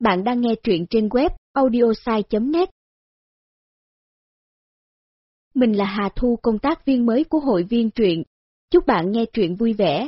Bạn đang nghe truyện trên web audiosai.net. Mình là Hà Thu, công tác viên mới của hội viên truyện. Chúc bạn nghe truyện vui vẻ.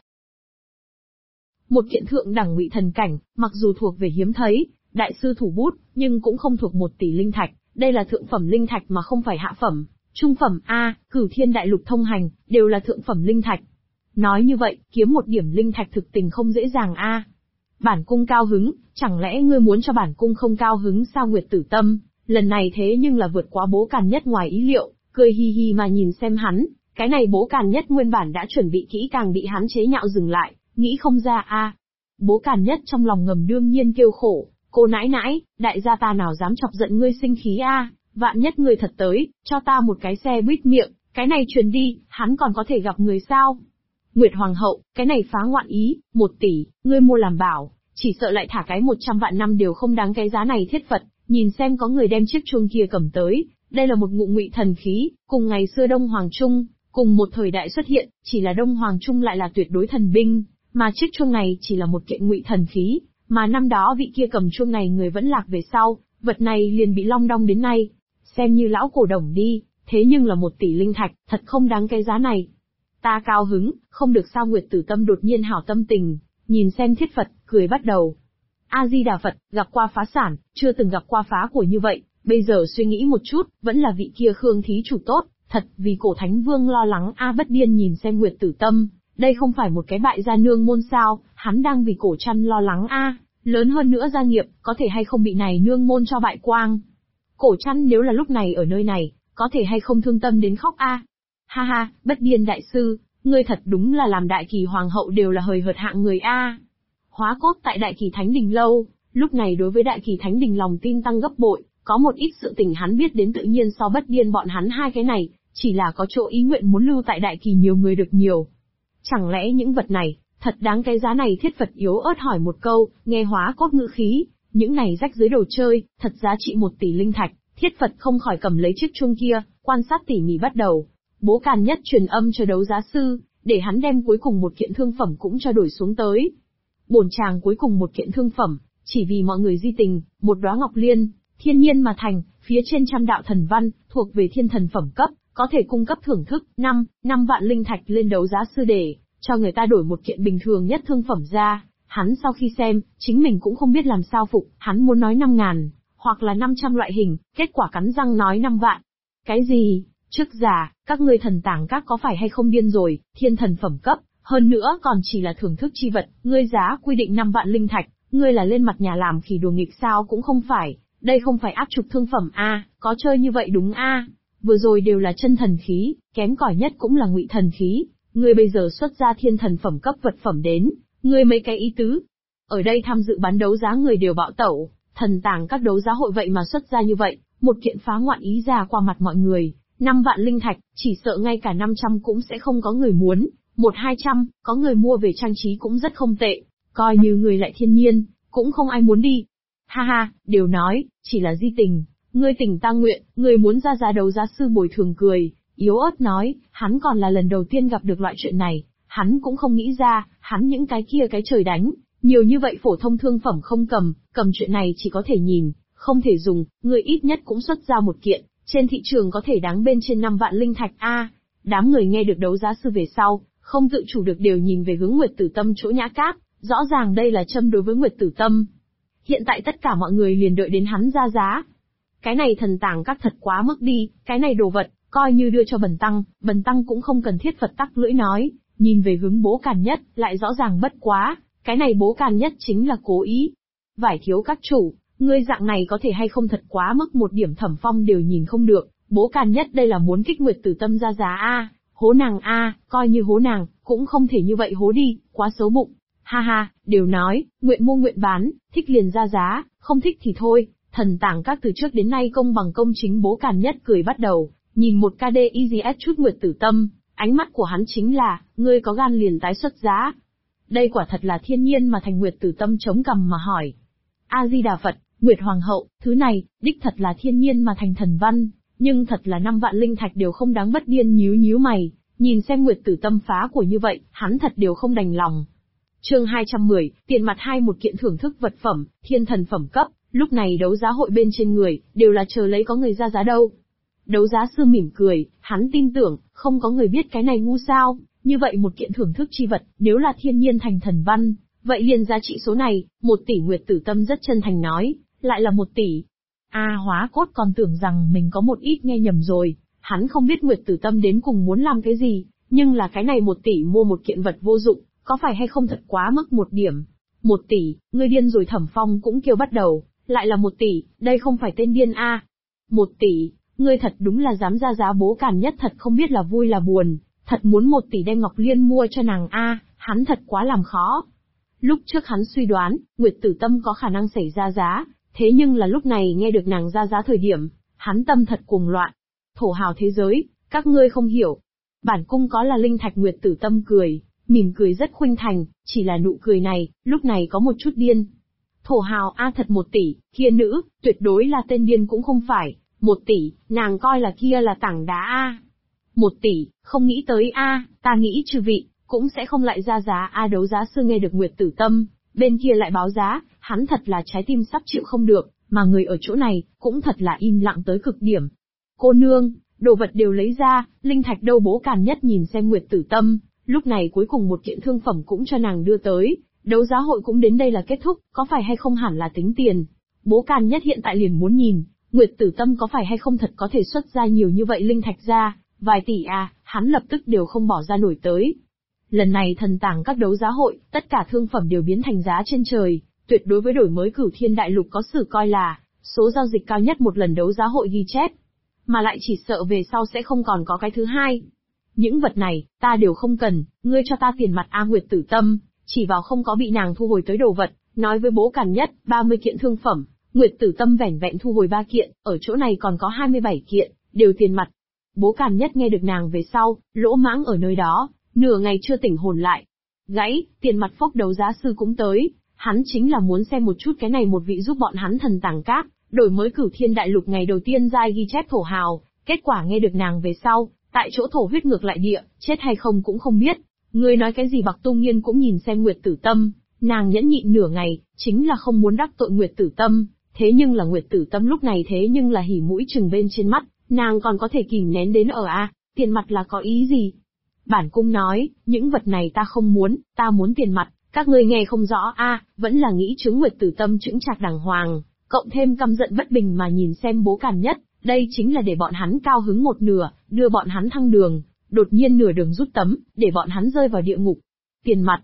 Một kiện thượng đẳng ngụy thần cảnh, mặc dù thuộc về hiếm thấy, đại sư thủ bút, nhưng cũng không thuộc 1 tỷ linh thạch. Đây là thượng phẩm linh thạch mà không phải hạ phẩm. Trung phẩm A, Cửu Thiên Đại Lục thông hành, đều là thượng phẩm linh thạch. Nói như vậy, kiếm 1 điểm linh thạch thực tình không dễ dàng A. Bản cung cao hứng, chẳng lẽ ngươi muốn cho bản cung không cao hứng sao? Nguyệt Tử Tâm, lần này thế nhưng là vượt quá Bố Càn Nhất ngoài ý liệu, cười hi hi mà nhìn xem hắn. Cái này Bố Càn Nhất nguyên bản đã chuẩn bị kỹ càng bị hắn chế nhạo dừng lại, nghĩ không ra a. Bố Càn Nhất trong lòng ngầm đương nhiên kêu khổ, cô nãi nãi, đại gia ta nào dám chọc giận ngươi sinh khí a, vạn nhất ngươi thật tới, cho ta một cái xe buýt miệng, cái này truyền đi, hắn còn có thể gặp người sao? Nguyệt Hoàng hậu, cái này phá ngoạn ý, 1 tỷ, ngươi mua làm bảo, chỉ sợ lại thả cái 100 vạn năm đều không đáng cái giá này thiết Phật, nhìn xem có người đem chiếc chuông kia cầm tới, đây là một ngụm ngụy thần khí, cùng ngày xưa Đông Hoàng Trung, cùng một thời đại xuất hiện, chỉ là Đông Hoàng Trung lại là tuyệt đối thần binh, mà chiếc chuông này chỉ là một kiện ngụy thần khí, mà năm đó vị kia cầm chuông này người vẫn lạc về sau, vật này liền bị long đong đến nay, xem như lão cổ đồng đi, thế nhưng là 1 tỷ linh thạch, thật không đáng cái giá này. Ta cao hứng, không được sao? Nguyệt Tử Tâm đột nhiên hảo tâm tình, nhìn xem thiết Phật, cười bắt đầu. A-di-đà Phật, gặp qua phá sản, chưa từng gặp qua phá của như vậy, bây giờ suy nghĩ một chút, vẫn là vị kia Khương thí chủ tốt, thật, vì cổ thánh vương lo lắng a. Bất Điên nhìn xem Nguyệt Tử Tâm, đây không phải một cái bại gia nương môn sao, hắn đang vì cổ chăn lo lắng a, lớn hơn nữa gia nghiệp, có thể hay không bị này nương môn cho bại quang. Cổ chăn nếu là lúc này ở nơi này, có thể hay không thương tâm đến khóc a. Ha ha, Bất Điên đại sư, ngươi thật đúng là làm Đại Kỳ hoàng hậu đều là hời hợt hạng người a. Hóa Cốt tại Đại Kỳ Thánh Đình lâu, lúc này đối với Đại Kỳ Thánh Đình lòng tin tăng gấp bội, có một ít sự tình hắn biết đến tự nhiên so Bất Điên bọn hắn hai cái này, chỉ là có chỗ ý nguyện muốn lưu tại Đại Kỳ nhiều người được nhiều. Chẳng lẽ những vật này, thật đáng cái giá này? Thiết Phật yếu ớt hỏi một câu, nghe Hóa Cốt ngữ khí, những này rách dưới đồ chơi, thật giá trị 1 tỷ linh thạch. Thiết Phật không khỏi cầm lấy chiếc chuông kia, quan sát tỉ mỉ bắt đầu. Bố Càn Nhất truyền âm cho đấu giá sư, để hắn đem cuối cùng một kiện thương phẩm cũng cho đổi xuống tới. Bổn chàng cuối cùng một kiện thương phẩm, chỉ vì mọi người di tình, một đóa ngọc liên, thiên nhiên mà thành, phía trên 100 đạo thần văn, thuộc về thiên thần phẩm cấp, có thể cung cấp thưởng thức 5 vạn linh thạch lên đấu giá sư để cho người ta đổi một kiện bình thường nhất thương phẩm ra. Hắn sau khi xem, chính mình cũng không biết làm sao phục, hắn muốn nói 5.000, hoặc là 500 loại hình, kết quả cắn răng nói 5 vạn. Cái gì? Trước giả, các ngươi thần tàng các có phải hay không điên rồi, thiên thần phẩm cấp, hơn nữa còn chỉ là thưởng thức chi vật, ngươi giá quy định 5 vạn linh thạch, ngươi là lên mặt nhà làm khỉ đùa nghịch sao? Cũng không phải, đây không phải áp trục thương phẩm a, có chơi như vậy đúng a? Vừa rồi đều là chân thần khí, kém cỏi nhất cũng là ngụy thần khí, ngươi bây giờ xuất ra thiên thần phẩm cấp vật phẩm đến, ngươi mấy cái ý tứ? Ở đây tham dự bán đấu giá người đều bạo tẩu, thần tàng các đấu giá hội vậy mà xuất ra như vậy, một kiện phá ngoạn ý ra qua mặt mọi người. 5 vạn linh thạch, chỉ sợ ngay cả 500 cũng sẽ không có người muốn, 1-200, có người mua về trang trí cũng rất không tệ, coi như người lại thiên nhiên, cũng không ai muốn đi. Ha ha, đều nói, chỉ là di tình, ngươi tình ta nguyện, ngươi muốn ra giá đấu giá sư bồi thường cười, yếu ớt nói, hắn còn là lần đầu tiên gặp được loại chuyện này, hắn cũng không nghĩ ra, hắn những cái kia cái trời đánh, nhiều như vậy phổ thông thương phẩm không cầm chuyện này chỉ có thể nhìn, không thể dùng, ngươi ít nhất cũng xuất ra một kiện. Trên thị trường có thể đáng bên trên 5 vạn linh thạch a. Đám người nghe được đấu giá sư về sau, không tự chủ được đều nhìn về hướng Nguyệt Tử Tâm chỗ Nhã Cáp, rõ ràng đây là châm đối với Nguyệt Tử Tâm. Hiện tại tất cả mọi người liền đợi đến hắn ra giá. Cái này thần tàng các thật quá mức đi, cái này đồ vật, coi như đưa cho Bần Tăng cũng không cần thiết. Phật tắc lưỡi nói, nhìn về hướng Bố Càn Nhất, lại rõ ràng bất quá, cái này Bố Càn Nhất chính là cố ý. Vải thiếu các chủ, ngươi dạng này có thể hay không thật quá mức, một điểm thẩm phong đều nhìn không được, Bố Càn Nhất đây là muốn kích Nguyệt Tử Tâm ra giá a, hố nàng a, coi như hố nàng, cũng không thể như vậy hố đi, quá xấu bụng. Ha ha, đều nói, nguyện mua nguyện bán, thích liền ra giá, không thích thì thôi, thần tàng các từ trước đến nay công bằng công chính. Bố Càn Nhất cười bắt đầu, nhìn một KD EGS chút Nguyệt Tử Tâm, ánh mắt của hắn chính là, ngươi có gan liền tái xuất giá. Đây quả thật là thiên nhiên mà thành. Nguyệt Tử Tâm chống cằm mà hỏi. A-di-đà Phật, Nguyệt Hoàng hậu, thứ này, đích thật là thiên nhiên mà thành thần văn, nhưng thật là 5 vạn linh thạch đều không đáng. Bất Điên nhíu mày, nhìn xem Nguyệt Tử Tâm phá của như vậy, hắn thật đều không đành lòng. Chương 210, tiền mặt 2 một kiện thưởng thức vật phẩm, thiên thần phẩm cấp, Lúc này đấu giá hội bên trên người, đều là chờ lấy có người ra giá đâu. Đấu giá sư mỉm cười, hắn tin tưởng, không có người biết cái này ngu sao, như vậy một kiện thưởng thức chi vật, nếu là thiên nhiên thành thần văn, vậy liền giá trị số này, 1 tỷ Nguyệt Tử Tâm rất chân thành nói, lại là 1 tỷ. Hóa Cốt còn tưởng rằng mình có một ít nghe nhầm rồi, hắn không biết Nguyệt Tử Tâm đến cùng muốn làm cái gì, nhưng là cái này 1 tỷ mua một kiện vật vô dụng, có phải hay không thật quá mức một điểm. 1 tỷ, ngươi điên rồi. Thẩm Phong cũng kêu bắt đầu, lại là 1 tỷ, đây không phải tên điên a. 1 tỷ, ngươi thật đúng là dám ra giá. Bố Càn Nhất thật không biết là vui là buồn, thật muốn 1 tỷ đem Ngọc Liên mua cho nàng a, hắn thật quá làm khó. Lúc trước hắn suy đoán, Nguyệt Tử Tâm có khả năng xảy ra giá, thế nhưng là lúc này nghe được nàng ra giá thời điểm, hắn tâm thật cuồng loạn. Thổ hào thế giới, các ngươi không hiểu. Bản cung có là linh thạch. Nguyệt Tử Tâm cười, mỉm cười rất khuynh thành, chỉ là nụ cười này, lúc này có một chút điên. Thổ hào a, thật 1 tỷ, kia nữ, tuyệt đối là tên điên cũng không phải. 1 tỷ, nàng coi là kia là tảng đá a. 1 tỷ, không nghĩ tới a, ta nghĩ chư vị, cũng sẽ không lại ra giá a. Đấu giá sư nghe được Nguyệt Tử Tâm, bên kia lại báo giá, hắn thật là trái tim sắp chịu không được, mà người ở chỗ này, cũng thật là im lặng tới cực điểm. Cô nương, đồ vật đều lấy ra, linh thạch đâu? Bố Càn Nhất nhìn xem Nguyệt Tử Tâm, lúc này cuối cùng một kiện thương phẩm cũng cho nàng đưa tới, đấu giá hội cũng đến đây là kết thúc, có phải hay không hẳn là tính tiền. Bố Càn Nhất hiện tại liền muốn nhìn, Nguyệt Tử Tâm có phải hay không thật có thể xuất ra nhiều như vậy linh thạch ra, vài tỷ hắn lập tức đều không bỏ ra nổi tới. Lần này thần tàng các đấu giá hội, tất cả thương phẩm đều biến thành giá trên trời, tuyệt đối với đổi mới Cửu Thiên Đại Lục có sử coi là số giao dịch cao nhất một lần đấu giá hội ghi chép, mà lại chỉ sợ về sau sẽ không còn có cái thứ hai. Những vật này, ta đều không cần, ngươi cho ta tiền mặt a. Nguyệt Tử Tâm chỉ vào không có bị nàng thu hồi tới đồ vật, nói với Bố Càn Nhất, 30 kiện thương phẩm, Nguyệt Tử Tâm vẻn vẹn thu hồi 3 kiện, ở chỗ này còn có 27 kiện, đều tiền mặt. Bố Càn Nhất nghe được nàng về sau, lỗ mãng ở nơi đó, nửa ngày chưa tỉnh hồn lại. Gãy, tiền mặt phốc. Đấu giá sư cũng tới, hắn chính là muốn xem một chút cái này một vị giúp bọn hắn thần tàng các, đổi mới Cửu Thiên Đại Lục ngày đầu tiên giai ghi chép thổ hào, kết quả nghe được nàng về sau, tại chỗ thổ huyết ngược lại địa, chết hay không cũng không biết. Ngươi nói cái gì? Bạc Tu Nghiên cũng nhìn xem Nguyệt Tử Tâm, nàng nhẫn nhịn nửa ngày, chính là không muốn đắc tội Nguyệt Tử Tâm, thế nhưng là Nguyệt Tử Tâm lúc này thế nhưng là hỉ mũi chừng bên trên mắt, nàng còn có thể kìm nén đến ở tiền mặt là có ý gì? Bản cung nói, những vật này ta không muốn, ta muốn tiền mặt, các ngươi nghe không rõ vẫn là nghĩ chứng. Nguyệt Tử Tâm chững chạc đàng hoàng, cộng thêm căm giận bất bình mà nhìn xem Bố Càn Nhất, đây chính là để bọn hắn cao hứng một nửa, đưa bọn hắn thăng đường, đột nhiên nửa đường rút tấm, để bọn hắn rơi vào địa ngục. Tiền mặt,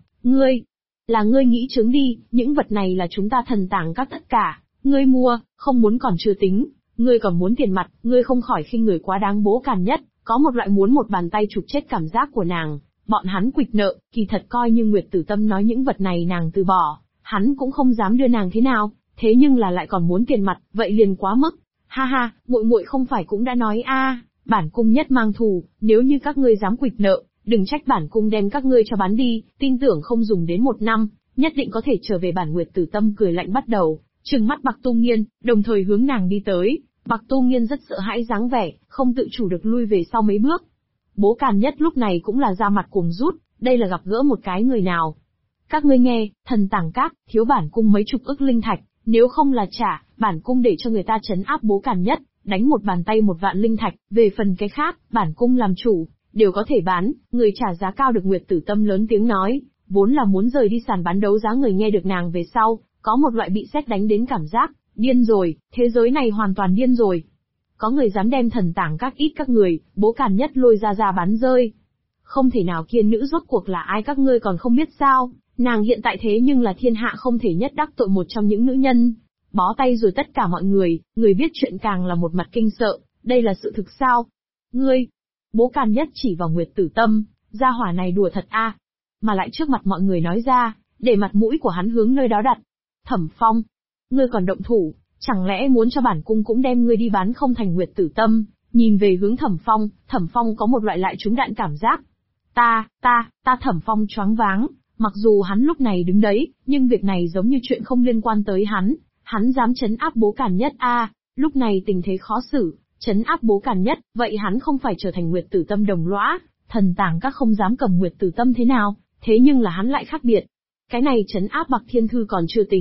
ngươi nghĩ chứng đi, những vật này là chúng ta thần tàng các tất cả, ngươi mua, không muốn còn chưa tính, ngươi còn muốn tiền mặt, ngươi không khỏi khinh người quá đáng. Bố Càn Nhất có một loại muốn một bàn tay chụp chết cảm giác của nàng, bọn hắn quỵt nợ, kỳ thật coi như Nguyệt Tử Tâm nói những vật này nàng từ bỏ, hắn cũng không dám đưa nàng thế nào, thế nhưng là lại còn muốn tiền mặt, vậy liền quá mức. Ha ha, muội muội không phải cũng đã nói bản cung nhất mang thù, nếu như các ngươi dám quỵt nợ, đừng trách bản cung đem các ngươi cho bán đi, tin tưởng không dùng đến 1 năm, nhất định có thể trở về. Bản Nguyệt Tử Tâm cười lạnh bắt đầu, trừng mắt Bạc Tu Nghiên, đồng thời hướng nàng đi tới. Bạc Tu Nghiên rất sợ hãi dáng vẻ, không tự chủ được lui về sau mấy bước. Bố Càn Nhất lúc này cũng là ra mặt cuồng rút, đây là gặp gỡ một cái người nào. Các ngươi nghe, thần tàng các, thiếu bản cung mấy chục ức linh thạch, nếu không là trả, bản cung để cho người ta trấn áp Bố Càn Nhất, đánh một bàn tay 1 vạn linh thạch, về phần cái khác, bản cung làm chủ, đều có thể bán, người trả giá cao được. Nguyệt Tử Tâm lớn tiếng nói, vốn là muốn rời đi sàn bán đấu giá. Người nghe được nàng về sau, có một loại bị sét đánh đến cảm giác, điên rồi, thế giới này hoàn toàn điên rồi. Có người dám đem thần tàng các ít các người, Bố Càn Nhất lôi ra bán rơi. Không thể nào. Kia nữ rốt cuộc là ai các ngươi còn không biết sao, nàng hiện tại thế nhưng là thiên hạ không thể nhất đắc tội một trong những nữ nhân. Bó tay rồi tất cả mọi người biết chuyện càng là một mặt kinh sợ, đây là sự thực sao? Ngươi! Bố Càn Nhất chỉ vào Nguyệt Tử Tâm, gia hỏa này đùa thật mà lại trước mặt mọi người nói ra, để mặt mũi của hắn hướng nơi đó đặt. Thẩm Phong! Ngươi còn động thủ, chẳng lẽ muốn cho bản cung cũng đem ngươi đi bán không thành? Nguyệt Tử Tâm nhìn về hướng Thẩm Phong có một loại lại trúng đạn cảm giác. Ta Thẩm Phong choáng váng, mặc dù hắn lúc này đứng đấy, nhưng việc này giống như chuyện không liên quan tới hắn dám trấn áp Bố Càn Nhất lúc này tình thế khó xử, trấn áp Bố Càn Nhất, vậy hắn không phải trở thành Nguyệt Tử Tâm đồng lõa, thần tàng các không dám cầm Nguyệt Tử Tâm thế nào, thế nhưng là hắn lại khác biệt. Cái này trấn áp Bạc Thiên Thư còn chưa tính,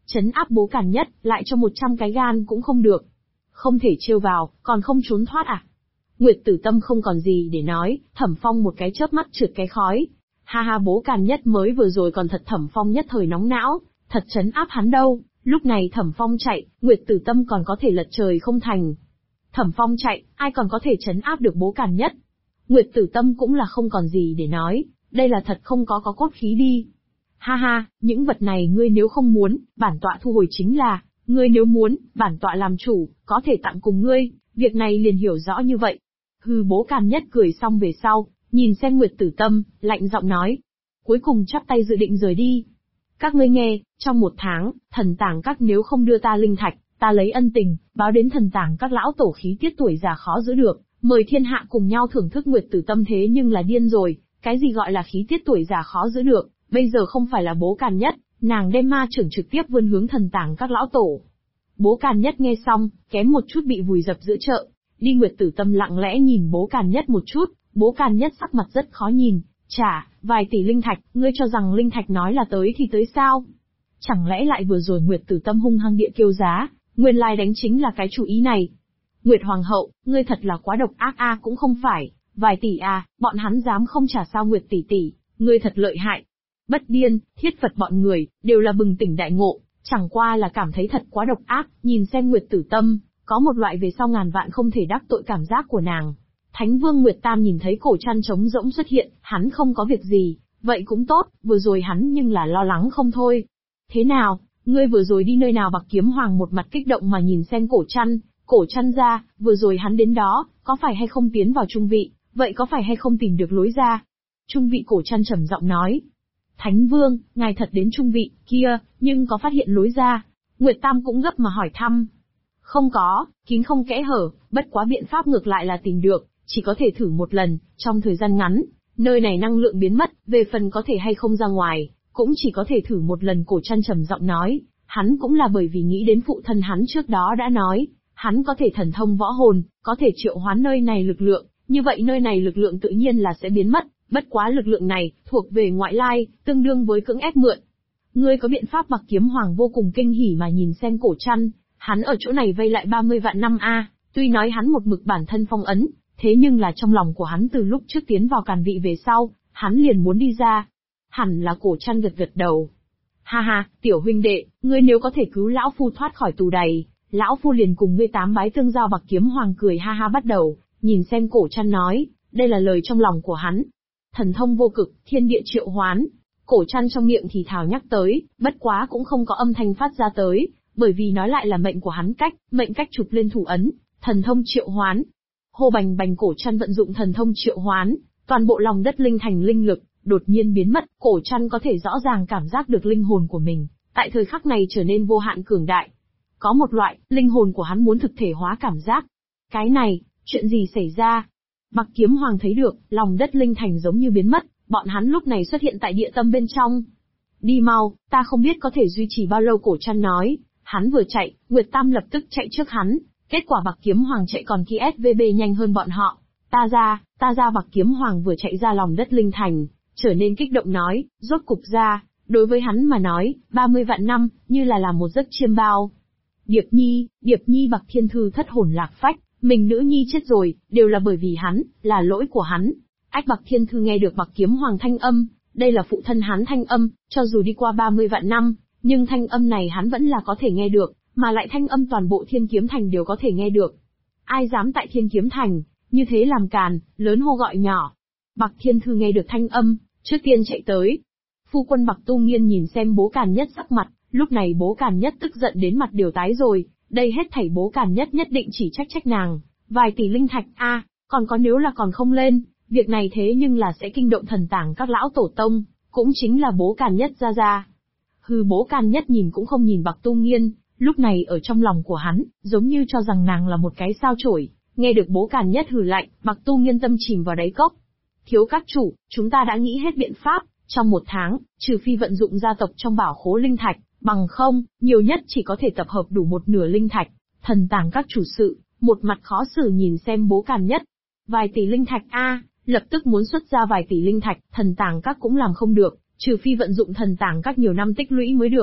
Trấn áp Bố Càn Nhất, lại cho 100 cái gan cũng không được. Không thể trêu vào, còn không trốn thoát à? Nguyệt Tử Tâm không còn gì để nói, Thẩm Phong một cái chớp mắt trượt cái khói. Ha ha, Bố Càn Nhất mới vừa rồi còn thật Thẩm Phong nhất thời nóng não, thật trấn áp hắn đâu, lúc này Thẩm Phong chạy, Nguyệt Tử Tâm còn có thể lật trời không thành. Thẩm Phong chạy, ai còn có thể trấn áp được Bố Càn Nhất? Nguyệt Tử Tâm cũng là không còn gì để nói, đây là thật không có cốt khí đi. Ha ha, những vật này ngươi nếu không muốn, bản tọa thu hồi chính là, ngươi nếu muốn, bản tọa làm chủ, có thể tặng cùng ngươi, việc này liền hiểu rõ như vậy. Hừ, Bố Càn Nhất cười xong về sau, nhìn xem Nguyệt Tử Tâm, lạnh giọng nói. Cuối cùng chắp tay dự định rời đi. Các ngươi nghe, trong 1 tháng, thần tàng các nếu không đưa ta linh thạch, ta lấy ân tình, báo đến thần tàng các lão tổ khí tiết tuổi già khó giữ được, mời thiên hạ cùng nhau thưởng thức. Nguyệt Tử Tâm thế nhưng là điên rồi, cái gì gọi là khí tiết tuổi già khó giữ được, bây giờ không phải là Bố Càn Nhất, nàng đem ma trưởng trực tiếp vươn hướng thần tàng các lão tổ. Bố Càn Nhất nghe xong, kém một chút bị vùi dập giữa chợ. Đi. Nguyệt Tử Tâm lặng lẽ nhìn Bố Càn Nhất một chút, Bố Càn Nhất sắc mặt rất khó nhìn. Chả, vài tỷ linh thạch, ngươi cho rằng linh thạch nói là tới thì tới sao? Chẳng lẽ lại vừa rồi Nguyệt Tử Tâm hung hăng địa kêu giá, nguyên lai đánh chính là cái chủ ý này. Nguyệt Hoàng hậu, ngươi thật là quá độc ác a, cũng không phải, vài tỷ a, bọn hắn dám không trả sao? Nguyệt tỷ tỷ, ngươi thật lợi hại. Bất Điên, Thiết Phật bọn người, đều là bừng tỉnh đại ngộ, chẳng qua là cảm thấy thật quá độc ác, nhìn xem Nguyệt Tử Tâm, có một loại về sau ngàn vạn không thể đắc tội cảm giác của nàng. Thánh Vương Nguyệt Tam nhìn thấy cổ chăn trống rỗng xuất hiện, hắn không có việc gì, vậy cũng tốt, vừa rồi hắn nhưng là lo lắng không thôi. Thế nào, ngươi vừa rồi đi nơi nào? Bạc Kiếm Hoàng một mặt kích động mà nhìn xem cổ chăn ra, vừa rồi hắn đến đó, có phải hay không tiến vào trung vị, vậy có phải hay không tìm được lối ra? Trung vị. Cổ chăn trầm giọng nói. Thánh Vương, ngài thật đến trung vị, kia, nhưng có phát hiện lối ra? Nguyệt Tam cũng gấp mà hỏi thăm. Không có, kín không kẽ hở, bất quá biện pháp ngược lại là tìm được, chỉ có thể thử một lần, trong thời gian ngắn, nơi này năng lượng biến mất, về phần có thể hay không ra ngoài, cũng chỉ có thể thử một lần. Cổ chăn trầm giọng nói, hắn cũng là bởi vì nghĩ đến phụ thân hắn trước đó đã nói, hắn có thể thần thông võ hồn, có thể triệu hoán nơi này lực lượng, như vậy nơi này lực lượng tự nhiên là sẽ biến mất, bất quá lực lượng này, thuộc về ngoại lai, tương đương với cưỡng ép mượn. Ngươi có biện pháp? Bạc Kiếm Hoàng vô cùng kinh hỉ mà nhìn xem cổ chăn, hắn ở chỗ này vây lại 30 vạn năm a, tuy nói hắn một mực bản thân phong ấn, thế nhưng là trong lòng của hắn từ lúc trước tiến vào Càn Vị về sau, hắn liền muốn đi ra. Hẳn là. Cổ chăn gật gật đầu. Ha ha, tiểu huynh đệ, ngươi nếu có thể cứu lão phu thoát khỏi tù đầy, lão phu liền cùng ngươi 8 bái tương giao. Bạc Kiếm Hoàng cười ha ha bắt đầu, nhìn xem cổ chăn nói, đây là lời trong lòng của hắn. Thần thông vô cực, thiên địa triệu hoán. Cổ chăn trong miệng thì thào nhắc tới, bất quá cũng không có âm thanh phát ra tới, bởi vì nói lại là mệnh của hắn mệnh cách chụp lên thủ ấn, thần thông triệu hoán. Hô bành bành. Cổ chăn vận dụng thần thông triệu hoán, toàn bộ lòng đất linh thành linh lực đột nhiên biến mất. Cổ chăn có thể rõ ràng cảm giác được linh hồn của mình tại thời khắc này trở nên vô hạn cường đại. Có một loại linh hồn của hắn muốn thực thể hóa cảm giác. Cái này, chuyện gì xảy ra? Bạc Kiếm Hoàng thấy được, lòng đất linh thành giống như biến mất, bọn hắn lúc này xuất hiện tại địa tâm bên trong. Đi mau, ta không biết có thể duy trì bao lâu. Cổ chăn nói, hắn vừa chạy, Nguyệt Tam lập tức chạy trước hắn. Kết quả Bạc Kiếm Hoàng chạy còn kia SVB nhanh hơn bọn họ. Ta ra. Bạc Kiếm Hoàng vừa chạy ra lòng đất linh thành, trở nên kích động nói, rốt cục ra, đối với hắn mà nói, 30 vạn năm, như là làm một giấc chiêm bao. Điệp Nhi. Bạc Thiên Thư thất hồn lạc phách, mình nữ nhi chết rồi, đều là bởi vì hắn, là lỗi của hắn. Ách. Bạc Thiên Thư nghe được Bạc Kiếm Hoàng thanh âm, đây là phụ thân hắn thanh âm, cho dù đi qua 30 vạn năm, nhưng thanh âm này hắn vẫn là có thể nghe được, mà lại thanh âm toàn bộ Thiên Kiếm Thành đều có thể nghe được. Ai dám tại Thiên Kiếm Thành, như thế làm càn, lớn hô gọi nhỏ. Bạc Thiên Thư nghe được thanh âm, trước tiên chạy tới. Phu quân Bạc Tu Nghiên nhìn xem Bố Càn Nhất sắc mặt, lúc này Bố Càn Nhất tức giận đến mặt đều tái rồi, đây hết thảy Bố Càn Nhất nhất định chỉ trách nàng. Vài tỷ linh thạch a, còn có nếu là còn không lên, việc này thế nhưng là sẽ kinh động thần tàng các lão tổ tông, cũng chính là Bố Càn Nhất ra. Hừ. Bố Càn Nhất nhìn cũng không nhìn Bạc Tu Nghiên, lúc này ở trong lòng của hắn, giống như cho rằng nàng là một cái sao chổi. Nghe được Bố Càn Nhất hừ lạnh, Bạc Tu Nghiên tâm chìm vào đáy cốc. Thiếu các chủ, chúng ta đã nghĩ hết biện pháp, trong 1 tháng, trừ phi vận dụng gia tộc trong bảo khố linh thạch, bằng không, nhiều nhất chỉ có thể tập hợp đủ 1/2 linh thạch. Thần tàng các chủ sự, một mặt khó xử nhìn xem Bố Càn Nhất. Vài tỷ linh thạch a, lập tức muốn xuất ra vài tỷ linh thạch, thần tàng các cũng làm không được, trừ phi vận dụng thần tàng các nhiều năm tích lũy mới được.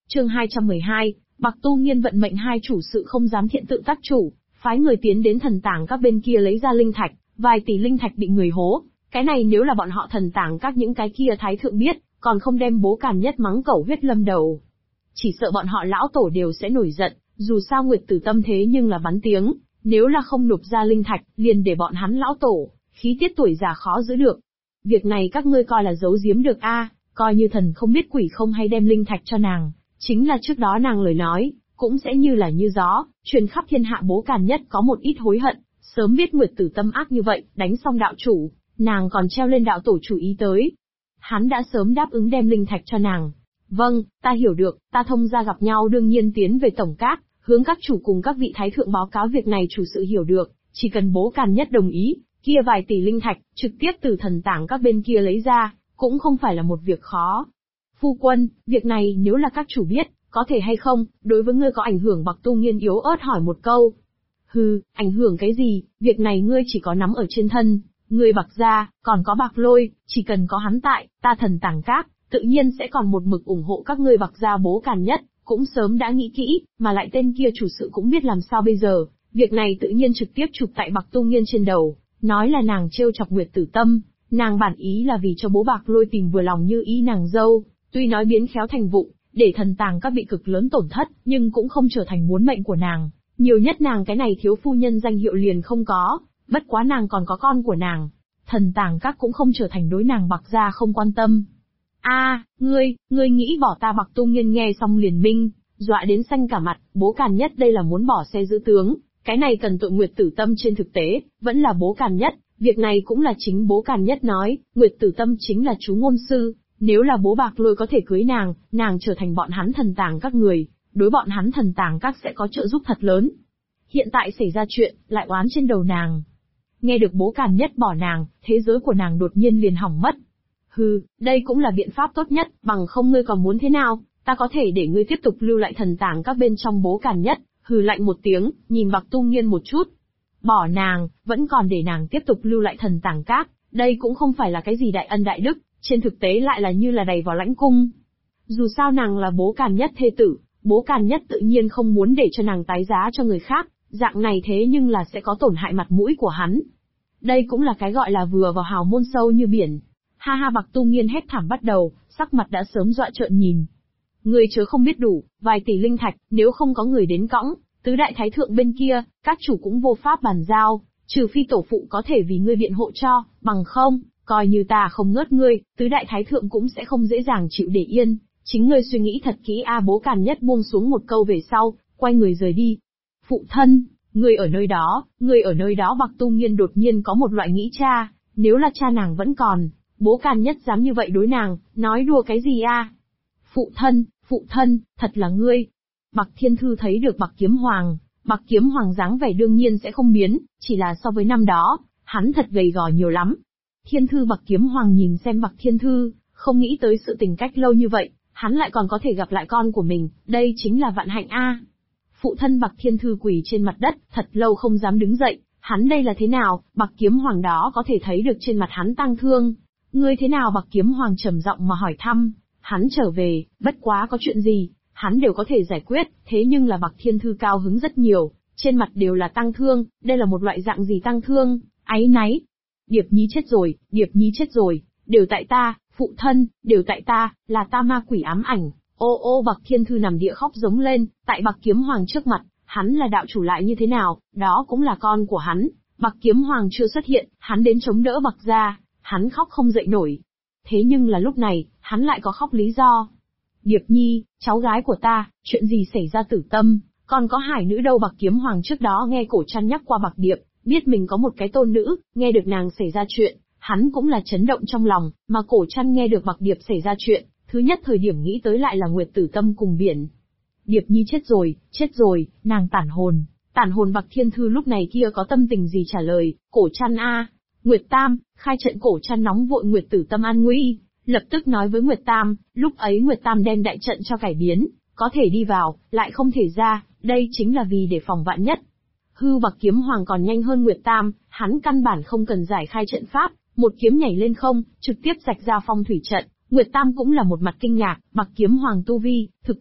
Chương 212, Bạc Tu Nghiên vận mệnh hai chủ sự không dám thiện tự tác chủ, phái người tiến đến thần tàng các bên kia lấy ra linh thạch, vài tỷ linh thạch bị người hố. Cái này nếu là bọn họ thần tàng các những cái kia thái thượng biết, còn không đem Bố Càn Nhất mắng cẩu huyết lâm đầu. Chỉ sợ bọn họ lão tổ đều sẽ nổi giận, dù sao Nguyệt Tử Tâm thế nhưng là bắn tiếng, nếu là không nộp ra linh thạch, liền để bọn hắn lão tổ, khí tiết tuổi già khó giữ được. Việc này các ngươi coi là giấu giếm được a, coi như thần không biết quỷ không hay đem linh thạch cho nàng, chính là trước đó nàng lời nói, cũng sẽ như là như gió, truyền khắp thiên hạ. Bố Càn Nhất có một ít hối hận, sớm biết Nguyệt Tử Tâm ác như vậy, đánh xong đạo chủ, nàng còn treo lên đạo tổ chủ ý tới. Hắn đã sớm đáp ứng đem linh thạch cho nàng. Vâng, ta hiểu được, ta thông gia gặp nhau đương nhiên tiến về tổng các, hướng các chủ cùng các vị thái thượng báo cáo việc này. Chủ sự hiểu được, chỉ cần Bố Càn Nhất đồng ý, kia vài tỷ linh thạch, trực tiếp từ thần tàng các bên kia lấy ra, cũng không phải là một việc khó. Phu quân, việc này nếu là các chủ biết, có thể hay không, đối với ngươi có ảnh hưởng? Bạc Tu Nghiên yếu ớt hỏi một câu. Hừ, ảnh hưởng cái gì, việc này ngươi chỉ có nắm ở trên thân, ngươi Bạc gia, còn có Bạc Lôi, chỉ cần có hắn tại, ta thần tàng các, tự nhiên sẽ còn một mực ủng hộ các ngươi. Bạc gia Bố Càn Nhất, cũng sớm đã nghĩ kỹ, mà lại tên kia chủ sự cũng biết làm sao bây giờ, việc này tự nhiên trực tiếp chụp tại Bạc Tu Nghiên trên đầu, nói là nàng trêu chọc Nguyệt Tử Tâm, nàng bản ý là vì cho Bố Bạc Lôi tìm vừa lòng như ý nàng dâu, tuy nói biến khéo thành vụng, để thần tàng các bị cực lớn tổn thất, nhưng cũng không trở thành muốn mệnh của nàng, nhiều nhất nàng cái này thiếu phu nhân danh hiệu liền không có, bất quá nàng còn có con của nàng, thần tàng các cũng không trở thành đối nàng Bạc gia không quan tâm. Ngươi nghĩ bỏ ta? Bạc Tu Nghiên nghe xong liền minh, dọa đến xanh cả mặt. Bố Càn Nhất đây là muốn bỏ xe giữ tướng, cái này cần tội Nguyệt Tử Tâm. Trên thực tế, vẫn là Bố Càn Nhất, việc này cũng là chính Bố Càn Nhất nói, Nguyệt Tử Tâm chính là chú ngôn sư, nếu là Bố Bạc Lôi có thể cưới nàng trở thành bọn hắn thần tàng các người, đối bọn hắn thần tàng các sẽ có trợ giúp thật lớn. Hiện tại xảy ra chuyện, lại oán trên đầu nàng. Nghe được Bố Càn Nhất bỏ nàng, thế giới của nàng đột nhiên liền hỏng mất. Hừ, đây cũng là biện pháp tốt nhất, bằng không ngươi còn muốn thế nào, ta có thể để ngươi tiếp tục lưu lại thần tàng các bên trong. Bố Càn Nhất hừ lạnh một tiếng, nhìn Bạc Tu Nghiên một chút. Bỏ nàng, vẫn còn để nàng tiếp tục lưu lại thần tàng các, đây cũng không phải là cái gì đại ân đại đức, trên thực tế lại là như là đầy vào lãnh cung. Dù sao nàng là Bố Càn Nhất thê tử, Bố Càn Nhất tự nhiên không muốn để cho nàng tái giá cho người khác, dạng này thế nhưng là sẽ có tổn hại mặt mũi của hắn. Đây cũng là cái gọi là vừa vào hào môn sâu như biển. Ha ha, Bạc Tu Nghiên hét thảm bắt đầu, sắc mặt đã sớm dọa trợn nhìn. Người chớ không biết đủ, vài tỷ linh thạch, nếu không có người đến cõng, tứ đại thái thượng bên kia, các chủ cũng vô pháp bàn giao, trừ phi tổ phụ có thể vì ngươi biện hộ cho, bằng không, coi như ta không ngớt ngươi, tứ đại thái thượng cũng sẽ không dễ dàng chịu để yên. Chính ngươi suy nghĩ thật kỹ a. Bố Càn Nhất buông xuống một câu về sau, quay người rời đi. Phụ thân, ngươi ở nơi đó. Bạc Tu Nghiên đột nhiên có một loại nghĩ cha, nếu là cha nàng vẫn còn, Bố Càn Nhất dám như vậy đối nàng, nói đùa cái gì a? Phụ thân, thật là ngươi. Bạc Thiên Thư thấy được Bạc Kiếm Hoàng dáng vẻ đương nhiên sẽ không biến, chỉ là so với năm đó, hắn thật gầy gò nhiều lắm. Thiên Thư Bạc Kiếm Hoàng nhìn xem Bạc Thiên Thư, không nghĩ tới sự tình cách lâu như vậy, hắn lại còn có thể gặp lại con của mình, đây chính là vạn hạnh a. Phụ thân. Bạc Thiên Thư quỳ trên mặt đất, thật lâu không dám đứng dậy, hắn đây là thế nào? Bạc Kiếm Hoàng đó có thể thấy được trên mặt hắn tang thương. Ngươi thế nào? Bạc Kiếm Hoàng trầm giọng mà hỏi thăm. Hắn trở về, bất quá có chuyện gì, hắn đều có thể giải quyết, thế nhưng là Bạc Thiên Thư cao hứng rất nhiều, trên mặt đều là tang thương. Đây là một loại dạng gì tang thương? Áy náy. Điệp Nhi chết rồi, đều tại ta, phụ thân, đều tại ta, là ta ma quỷ ám ảnh. Ô Bạc Thiên Thư nằm địa khóc giống lên, tại Bạc Kiếm Hoàng trước mặt, hắn là đạo chủ lại như thế nào, đó cũng là con của hắn. Bạc Kiếm Hoàng chưa xuất hiện, hắn đến chống đỡ Bạc gia, hắn khóc không dậy nổi. Thế nhưng là lúc này, hắn lại có khóc lý do. Điệp Nhi, cháu gái của ta, chuyện gì xảy ra? Tử Tâm, còn có Hải Nữ đâu? Bạc Kiếm Hoàng trước đó nghe Cổ Trăn nhắc qua Bạc Điệp, biết mình có một cái tôn nữ, nghe được nàng xảy ra chuyện, hắn cũng là chấn động trong lòng, mà Cổ Trăn nghe được Bạc Điệp xảy ra chuyện, thứ nhất thời điểm nghĩ tới lại là Nguyệt Tử Tâm cùng biển. Điệp Nhi chết rồi, nàng tản hồn. Bạc Thiên Thư lúc này kia có tâm tình gì trả lời? Cổ Trăn a, Nguyệt Tam, khai trận. Cổ Trăn nóng vội Nguyệt Tử Tâm an nguy, lập tức nói với Nguyệt Tam, lúc ấy Nguyệt Tam đem đại trận cho cải biến, có thể đi vào, lại không thể ra, đây chính là vì để phòng vạn nhất. Bạc Kiếm Hoàng còn nhanh hơn Nguyệt Tam, hắn căn bản không cần giải khai trận pháp, một kiếm nhảy lên không, trực tiếp rạch ra phong thủy trận. Nguyệt Tam cũng là một mặt kinh ngạc, Bạc Kiếm Hoàng tu vi, thực lực,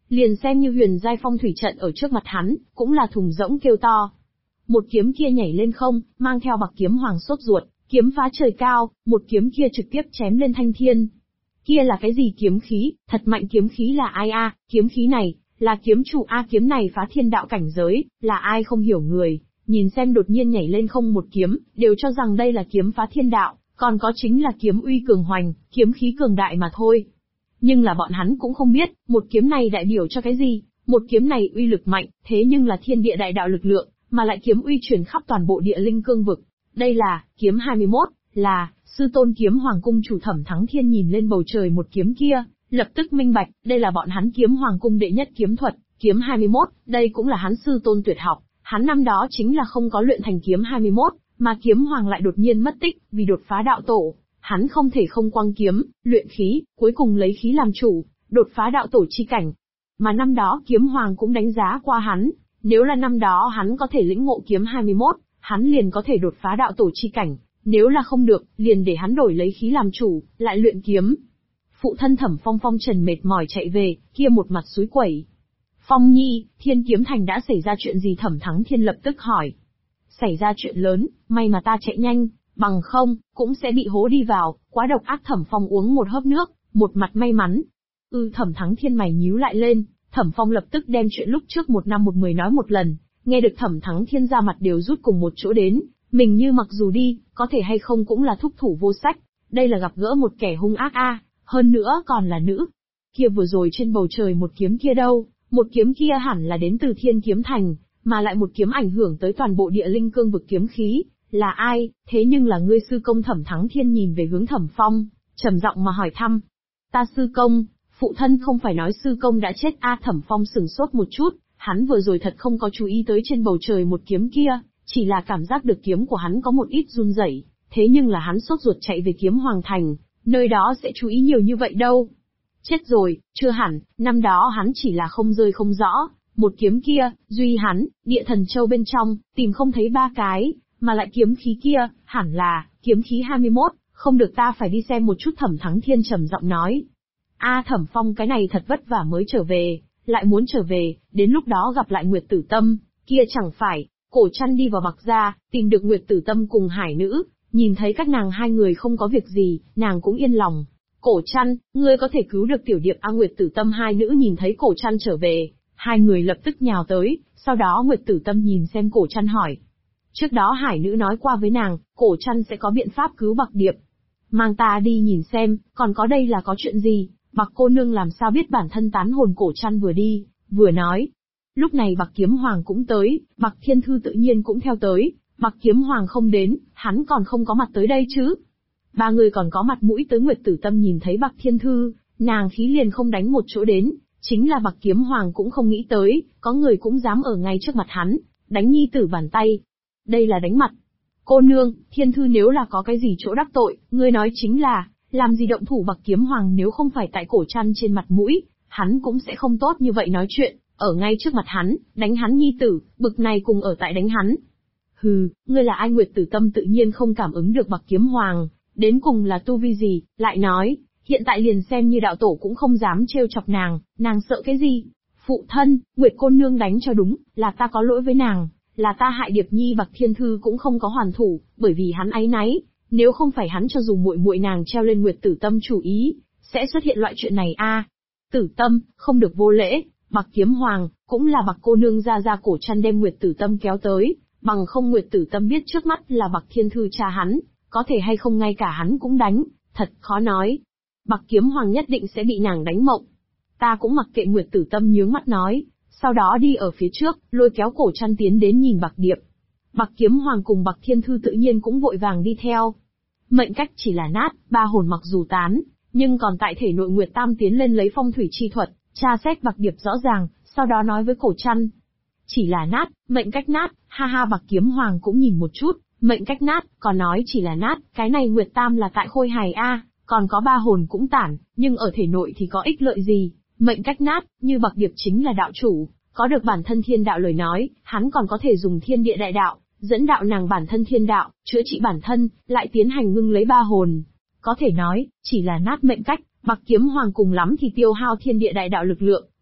liền xem như huyền giai phong thủy trận ở trước mặt hắn, cũng là thùng rỗng kêu to. Một kiếm kia nhảy lên không, mang theo bạc kiếm hoàng sốt ruột, kiếm phá trời cao, một kiếm kia trực tiếp chém lên thanh thiên. Kia là cái gì kiếm khí, thật mạnh kiếm khí là ai a? Kiếm khí này, là kiếm chủ a, kiếm này phá thiên đạo cảnh giới, là ai không hiểu người, nhìn xem đột nhiên nhảy lên không một kiếm, đều cho rằng đây là kiếm phá thiên đạo, còn có chính là kiếm uy cường hoành, kiếm khí cường đại mà thôi. Nhưng là bọn hắn cũng không biết, một kiếm này đại biểu cho cái gì, một kiếm này uy lực mạnh, thế nhưng là thiên địa đại đạo lực lượng, mà lại kiếm uy truyền khắp toàn bộ địa linh cương vực. Đây là, kiếm 21, là, sư tôn kiếm hoàng cung chủ Thẩm Thắng Thiên nhìn lên bầu trời một kiếm kia, lập tức minh bạch, đây là bọn hắn kiếm hoàng cung đệ nhất kiếm thuật, kiếm 21, đây cũng là hắn sư tôn tuyệt học, hắn năm đó chính là không có luyện thành kiếm 21, mà kiếm hoàng lại đột nhiên mất tích, vì đột phá đạo tổ, hắn không thể không quăng kiếm, luyện khí, cuối cùng lấy khí làm chủ, đột phá đạo tổ chi cảnh. Mà năm đó kiếm hoàng cũng đánh giá qua hắn, nếu là năm đó hắn có thể lĩnh ngộ kiếm 21, hắn liền có thể đột phá đạo tổ chi cảnh, nếu là không được, liền để hắn đổi lấy khí làm chủ, lại luyện kiếm. Phụ thân Thẩm Phong phong trần mệt mỏi chạy về, kia một mặt suối quẩy. Phong nhi, Thiên Kiếm Thành đã xảy ra chuyện gì? Thẩm Thắng Thiên lập tức hỏi. Xảy ra chuyện lớn, may mà ta chạy nhanh, bằng không, cũng sẽ bị hố đi vào, quá độc ác. Thẩm Phong uống một hớp nước, một mặt may mắn. Thẩm Thắng Thiên mày nhíu lại lên, Thẩm Phong lập tức đem chuyện lúc trước 1 năm 1 10 nói một lần, nghe được Thẩm Thắng Thiên ra mặt đều rút cùng một chỗ đến, mình như mặc dù đi, có thể hay không cũng là thúc thủ vô sách, đây là gặp gỡ một kẻ hung ác a, hơn nữa còn là nữ. Kia vừa rồi trên bầu trời một kiếm kia đâu, một kiếm kia hẳn là đến từ Thiên Kiếm Thành, mà lại một kiếm ảnh hưởng tới toàn bộ địa linh cương vực kiếm khí, là ai? Thế nhưng là ngươi sư công. Thẩm Thắng Thiên nhìn về hướng Thẩm Phong, trầm giọng mà hỏi thăm. Ta sư công, phụ thân không phải nói sư công đã chết a? Thẩm Phong sửng sốt một chút, hắn vừa rồi thật không có chú ý tới trên bầu trời một kiếm kia, chỉ là cảm giác được kiếm của hắn có một ít run rẩy, thế nhưng là hắn sốt ruột chạy về kiếm hoàng thành, nơi đó sẽ chú ý nhiều như vậy đâu. Chết rồi, chưa hẳn, năm đó hắn chỉ là không rơi không rõ, một kiếm kia, duy hắn, địa thần châu bên trong, tìm không thấy 3 cái, mà lại kiếm khí kia, hẳn là, kiếm khí 21, không được, ta phải đi xem một chút. Thẩm Thắng Thiên trầm giọng nói. Thẩm Phong cái này thật vất vả mới trở về, lại muốn trở về, đến lúc đó gặp lại Nguyệt Tử Tâm, kia chẳng phải, Cổ Trăn đi vào Bạc gia, tìm được Nguyệt Tử Tâm cùng Hải Nữ, nhìn thấy các nàng hai người không có việc gì, nàng cũng yên lòng. Cổ Trăn, ngươi có thể cứu được tiểu điệp a? Nguyệt Tử Tâm hai nữ nhìn thấy Cổ Trăn trở về, hai người lập tức nhào tới, sau đó Nguyệt Tử Tâm nhìn xem Cổ Trăn hỏi. Trước đó Hải Nữ nói qua với nàng, Cổ Trăn sẽ có biện pháp cứu Bạc Điệp. Mang ta đi nhìn xem, còn có đây là có chuyện gì? Bạc cô nương làm sao biết bản thân tán hồn? Cổ Trăn vừa đi, vừa nói. Lúc này Bạc Kiếm Hoàng cũng tới, Bạc Thiên Thư tự nhiên cũng theo tới, Bạc Kiếm Hoàng không đến, hắn còn không có mặt tới đây chứ. 3 người còn có mặt mũi tới. Nguyệt Tử Tâm nhìn thấy Bạc Thiên Thư, nàng khí liền không đánh một chỗ đến, chính là Bạc Kiếm Hoàng cũng không nghĩ tới, có người cũng dám ở ngay trước mặt hắn, đánh nhi tử bàn tay. Đây là đánh mặt. Cô nương, Thiên Thư nếu là có cái gì chỗ đắc tội, ngươi nói chính là, làm gì động thủ? Bạc Kiếm Hoàng nếu không phải tại Cổ Trăn trên mặt mũi, hắn cũng sẽ không tốt như vậy nói chuyện, ở ngay trước mặt hắn, đánh hắn nhi tử, bực này cùng ở tại đánh hắn. Hừ, ngươi là ai? Nguyệt Tử Tâm tự nhiên không cảm ứng được Bạc Kiếm Hoàng, đến cùng là tu vi gì, lại nói, hiện tại liền xem như đạo tổ cũng không dám trêu chọc nàng sợ cái gì? Phụ thân, Nguyệt cô nương đánh cho đúng, là ta có lỗi với nàng, là ta hại Điệp Nhi. Bạc Thiên Thư cũng không có hoàn thủ, bởi vì hắn áy náy, nếu không phải hắn cho dù muội muội nàng treo lên Nguyệt Tử Tâm chủ ý, sẽ xuất hiện loại chuyện này a. Tử Tâm, không được vô lễ. Bạc Kiếm Hoàng, cũng là Bạc cô nương ra Cổ Trăn đem Nguyệt Tử Tâm kéo tới, bằng không Nguyệt Tử Tâm biết trước mắt là Bạc Thiên Thư cha hắn, có thể hay không ngay cả hắn cũng đánh, thật khó nói. Bạc Kiếm Hoàng nhất định sẽ bị nàng đánh mộng. Ta cũng mặc kệ. Nguyệt Tử Tâm nhướng mắt nói, sau đó đi ở phía trước, lôi kéo Cổ Trăn tiến đến nhìn Bạc Điệp. Bạc Kiếm Hoàng cùng Bạc Thiên Thư tự nhiên cũng vội vàng đi theo. Mệnh cách chỉ là nát, 3 hồn mặc dù tán, nhưng còn tại thể nội. Nguyệt Tam tiến lên lấy phong thủy chi thuật, tra xét Bạc Điệp rõ ràng, sau đó nói với Cổ Trăn. Chỉ là nát, mệnh cách nát, ha ha. Bạc Kiếm Hoàng cũng nhìn một chút, mệnh cách nát, còn nói chỉ là nát, cái này Nguyệt Tam là tại khôi hài a, còn có 3 hồn cũng tản, nhưng ở thể nội thì có ích lợi gì? Mệnh cách nát, như Bạc Điệp chính là đạo chủ, có được bản thân thiên đạo lời nói, hắn còn có thể dùng thiên địa đại đạo, dẫn đạo nàng bản thân thiên đạo, chữa trị bản thân, lại tiến hành ngưng lấy 3 hồn. Có thể nói, chỉ là nát mệnh cách, Bạc Kiếm Hoàng cùng lắm thì tiêu hao thiên địa đại đạo lực lượng,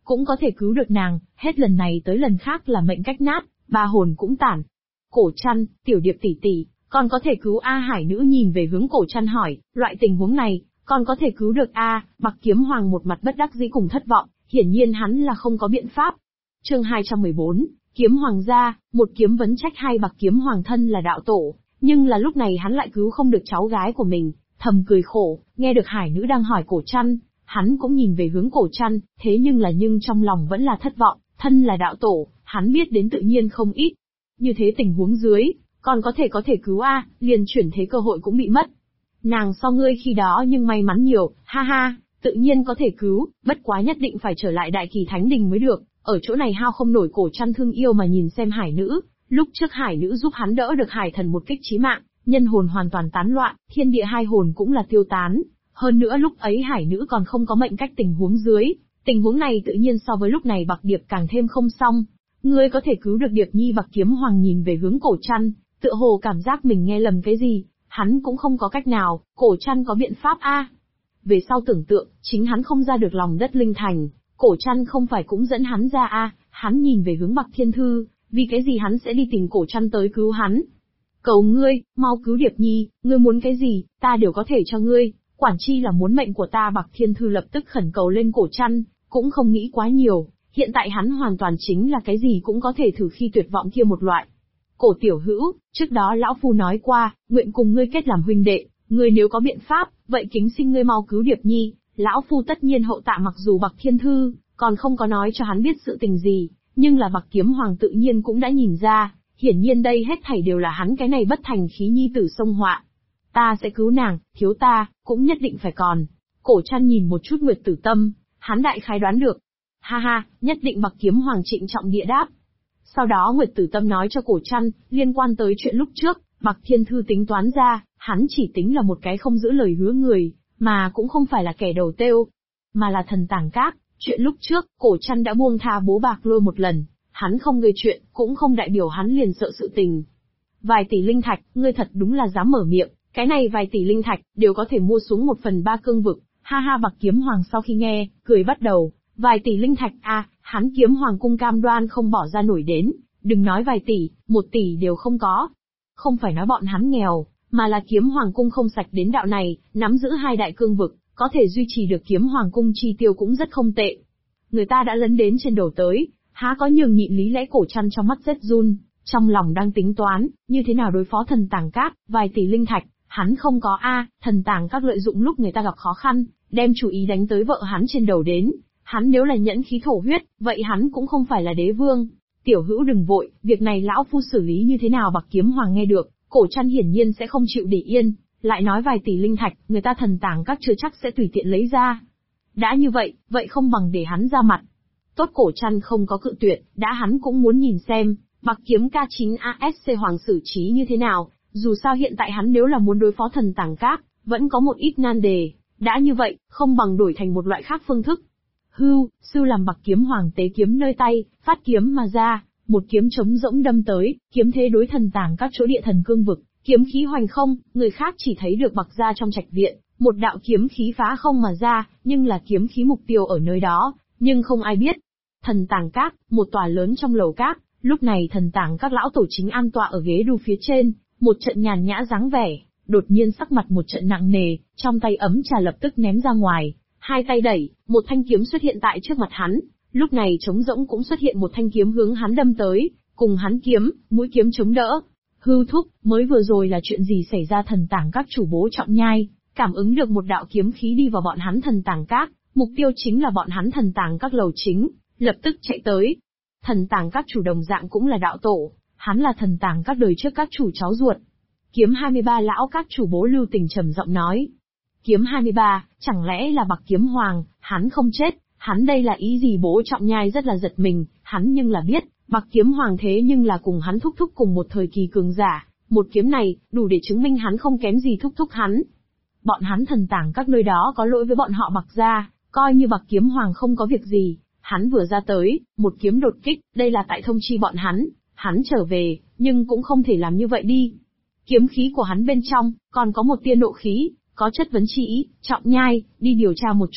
cũng có thể cứu được nàng, hết lần này tới lần khác là mệnh cách nát, ba hồn cũng tản. Cổ Trăn, Tiểu Điệp tỷ tỷ, con có thể cứu A? Hải nữ nhìn về hướng Cổ Trăn hỏi, loại tình huống này, con có thể cứu được A? Bạc Kiếm Hoàng một mặt bất đắc dĩ cùng thất vọng, hiển nhiên hắn là không có biện pháp. Chương 214, Kiếm Hoàng gia, một kiếm vấn trách hai. Bạc Kiếm Hoàng thân là đạo tổ, nhưng là lúc này hắn lại cứu không được cháu gái của mình, thầm cười khổ. Nghe được Hải nữ đang hỏi Cổ Trăn, hắn cũng nhìn về hướng Cổ Trăn, thế nhưng trong lòng vẫn là thất vọng. Thân là đạo tổ, hắn biết đến tự nhiên không ít. Như thế tình huống dưới, còn có thể cứu A, liền chuyển thế cơ hội cũng bị mất. Nàng so ngươi khi đó nhưng may mắn nhiều, ha ha, tự nhiên có thể cứu, bất quá nhất định phải trở lại Đại Kỳ Thánh Đình mới được, ở chỗ này hao không nổi. Cổ Trăn thương yêu mà nhìn xem Hải nữ, lúc trước Hải nữ giúp hắn đỡ được Hải thần một kích chí mạng, nhân hồn hoàn toàn tán loạn, thiên địa hai hồn cũng là tiêu tán. Hơn nữa lúc ấy Hải nữ còn không có mệnh cách tình huống dưới, tình huống này tự nhiên so với lúc này Bạc Điệp càng thêm không xong. Ngươi có thể cứu được Điệp Nhi? Bạc Kiếm Hoàng nhìn về hướng Cổ Trăn, tựa hồ cảm giác mình nghe lầm cái gì, hắn cũng không có cách nào. Cổ Trăn có biện pháp A? Về sau tưởng tượng, chính hắn không ra được lòng đất linh thành, Cổ Trăn không phải cũng dẫn hắn ra A? Hắn nhìn về hướng Bạc Thiên Thư, vì cái gì hắn sẽ đi tìm Cổ Trăn tới cứu hắn? Cầu ngươi, mau cứu Điệp Nhi, ngươi muốn cái gì, ta đều có thể cho ngươi, quản chi là muốn mệnh của ta. Bạc Thiên Thư lập tức khẩn cầu lên Cổ Trăn, cũng không nghĩ quá nhiều, hiện tại hắn hoàn toàn chính là cái gì cũng có thể thử khi tuyệt vọng kia một loại. Cổ tiểu hữu, trước đó lão phu nói qua, nguyện cùng ngươi kết làm huynh đệ, ngươi nếu có biện pháp, vậy kính xin ngươi mau cứu Điệp Nhi, lão phu tất nhiên hậu tạ. Mặc dù Bạc Thiên Thư còn không có nói cho hắn biết sự tình gì, nhưng là Bạc Kiếm Hoàng tự nhiên cũng đã nhìn ra, hiển nhiên đây hết thảy đều là hắn cái này bất thành khí nhi tử xông họa. Ta sẽ cứu nàng, thiếu ta, cũng nhất định phải còn. Cổ Trăn nhìn một chút Nguyệt Tử Tâm, hắn đại khái đoán được. Ha ha, nhất định. Bạc Kiếm Hoàng trịnh trọng địa đáp. Sau đó Nguyệt Tử Tâm nói cho Cổ Trăn, liên quan tới chuyện lúc trước, Bạc Thiên Thư tính toán ra, hắn chỉ tính là một cái không giữ lời hứa người, mà cũng không phải là kẻ đầu têu, mà là thần tàng các. Chuyện lúc trước, Cổ Trăn đã buông tha Bố Bạc Lôi một lần, hắn không gây chuyện, cũng không đại biểu hắn liền sợ sự tình. Vài tỷ linh thạch, ngươi thật đúng là dám mở miệng, cái này vài tỷ linh thạch, đều có thể mua xuống 1/3 cương vực. Ha ha. Bạc Kiếm Hoàng sau khi nghe, cười bắt đầu, vài tỷ linh thạch a, hắn Kiếm Hoàng cung cam đoan không bỏ ra nổi đến, đừng nói vài tỷ, 1 tỷ đều không có. Không phải nói bọn hắn nghèo, mà là Kiếm Hoàng cung không sạch đến đạo này, nắm giữ 2 đại cương vực, có thể duy trì được Kiếm Hoàng cung chi tiêu cũng rất không tệ. Người ta đã lấn đến trên đầu tới, há có nhường nhịn lý lẽ. Cổ Trăn trong mắt rét run, trong lòng đang tính toán, như thế nào đối phó thần tàng các, vài tỷ linh thạch, hắn không có a. Thần tàng các lợi dụng lúc người ta gặp khó khăn, đem chủ ý đánh tới vợ hắn trên đầu đến. Hắn nếu là nhẫn khí thổ huyết, vậy hắn cũng không phải là đế vương. Tiểu hữu đừng vội, việc này lão phu xử lý như thế nào? Bạc Kiếm Hoàng nghe được, Cổ Trăn hiển nhiên sẽ không chịu để yên, lại nói vài tỷ linh thạch, người ta thần tàng các chưa chắc sẽ tùy tiện lấy ra. Đã như vậy, vậy không bằng để hắn ra mặt. Tốt. Cổ Trăn không có cự tuyệt, đã hắn cũng muốn nhìn xem, Bạc Kiếm K9ASC Hoàng xử trí như thế nào, dù sao hiện tại hắn nếu là muốn đối phó thần tàng các, vẫn có một ít nan đề, đã như vậy, không bằng đổi thành một loại khác phương thức. Hưu, sư làm Bạc Kiếm Hoàng tế kiếm nơi tay, phát kiếm mà ra, một kiếm trống rỗng đâm tới, kiếm thế đối thần tàng các chỗ địa thần cương vực, kiếm khí hoành không, người khác chỉ thấy được Bạc gia trong trạch viện, một đạo kiếm khí phá không mà ra, nhưng là kiếm khí mục tiêu ở nơi đó, nhưng không ai biết. Thần tàng các, một tòa lớn trong lầu các, lúc này thần tàng các lão tổ chính an tọa ở ghế đu phía trên, một trận nhàn nhã dáng vẻ, đột nhiên sắc mặt một trận nặng nề, trong tay ấm trà lập tức ném ra ngoài, hai tay đẩy, một thanh kiếm xuất hiện tại trước mặt hắn, lúc này trống rỗng cũng xuất hiện một thanh kiếm hướng hắn đâm tới, cùng hắn kiếm, mũi kiếm chống đỡ. Hưu thúc, mới vừa rồi là chuyện gì xảy ra? Thần tàng các chủ Bố Trọng Nhai, cảm ứng được một đạo kiếm khí đi vào bọn hắn thần tàng các, mục tiêu chính là bọn hắn thần tàng các lầu chính, lập tức chạy tới. Thần tàng các chủ đồng dạng cũng là đạo tổ, hắn là thần tàng các đời trước các chủ cháu ruột. Kiếm 23 lão các chủ Bố Lưu Tình trầm giọng nói. Kiếm 23, chẳng lẽ là Bạc Kiếm Hoàng, hắn không chết, hắn đây là ý gì? Bố Trọng Nhai rất là giật mình, hắn nhưng là biết, Bạc Kiếm Hoàng thế nhưng là cùng hắn thúc thúc cùng một thời kỳ cường giả, một kiếm này, đủ để chứng minh hắn không kém gì thúc thúc hắn. Bọn hắn thần tàng các nơi đó có lỗi với bọn họ Bạc gia, coi như Bạc Kiếm Hoàng không có việc gì, hắn vừa ra tới, một kiếm đột kích, đây là tại thông chi bọn hắn trở về, nhưng cũng không thể làm như vậy đi. Kiếm khí của hắn bên trong, còn có một tia nộ khí, có chất vấn chi ý. Trọng Nhai, đi điều tra một chút,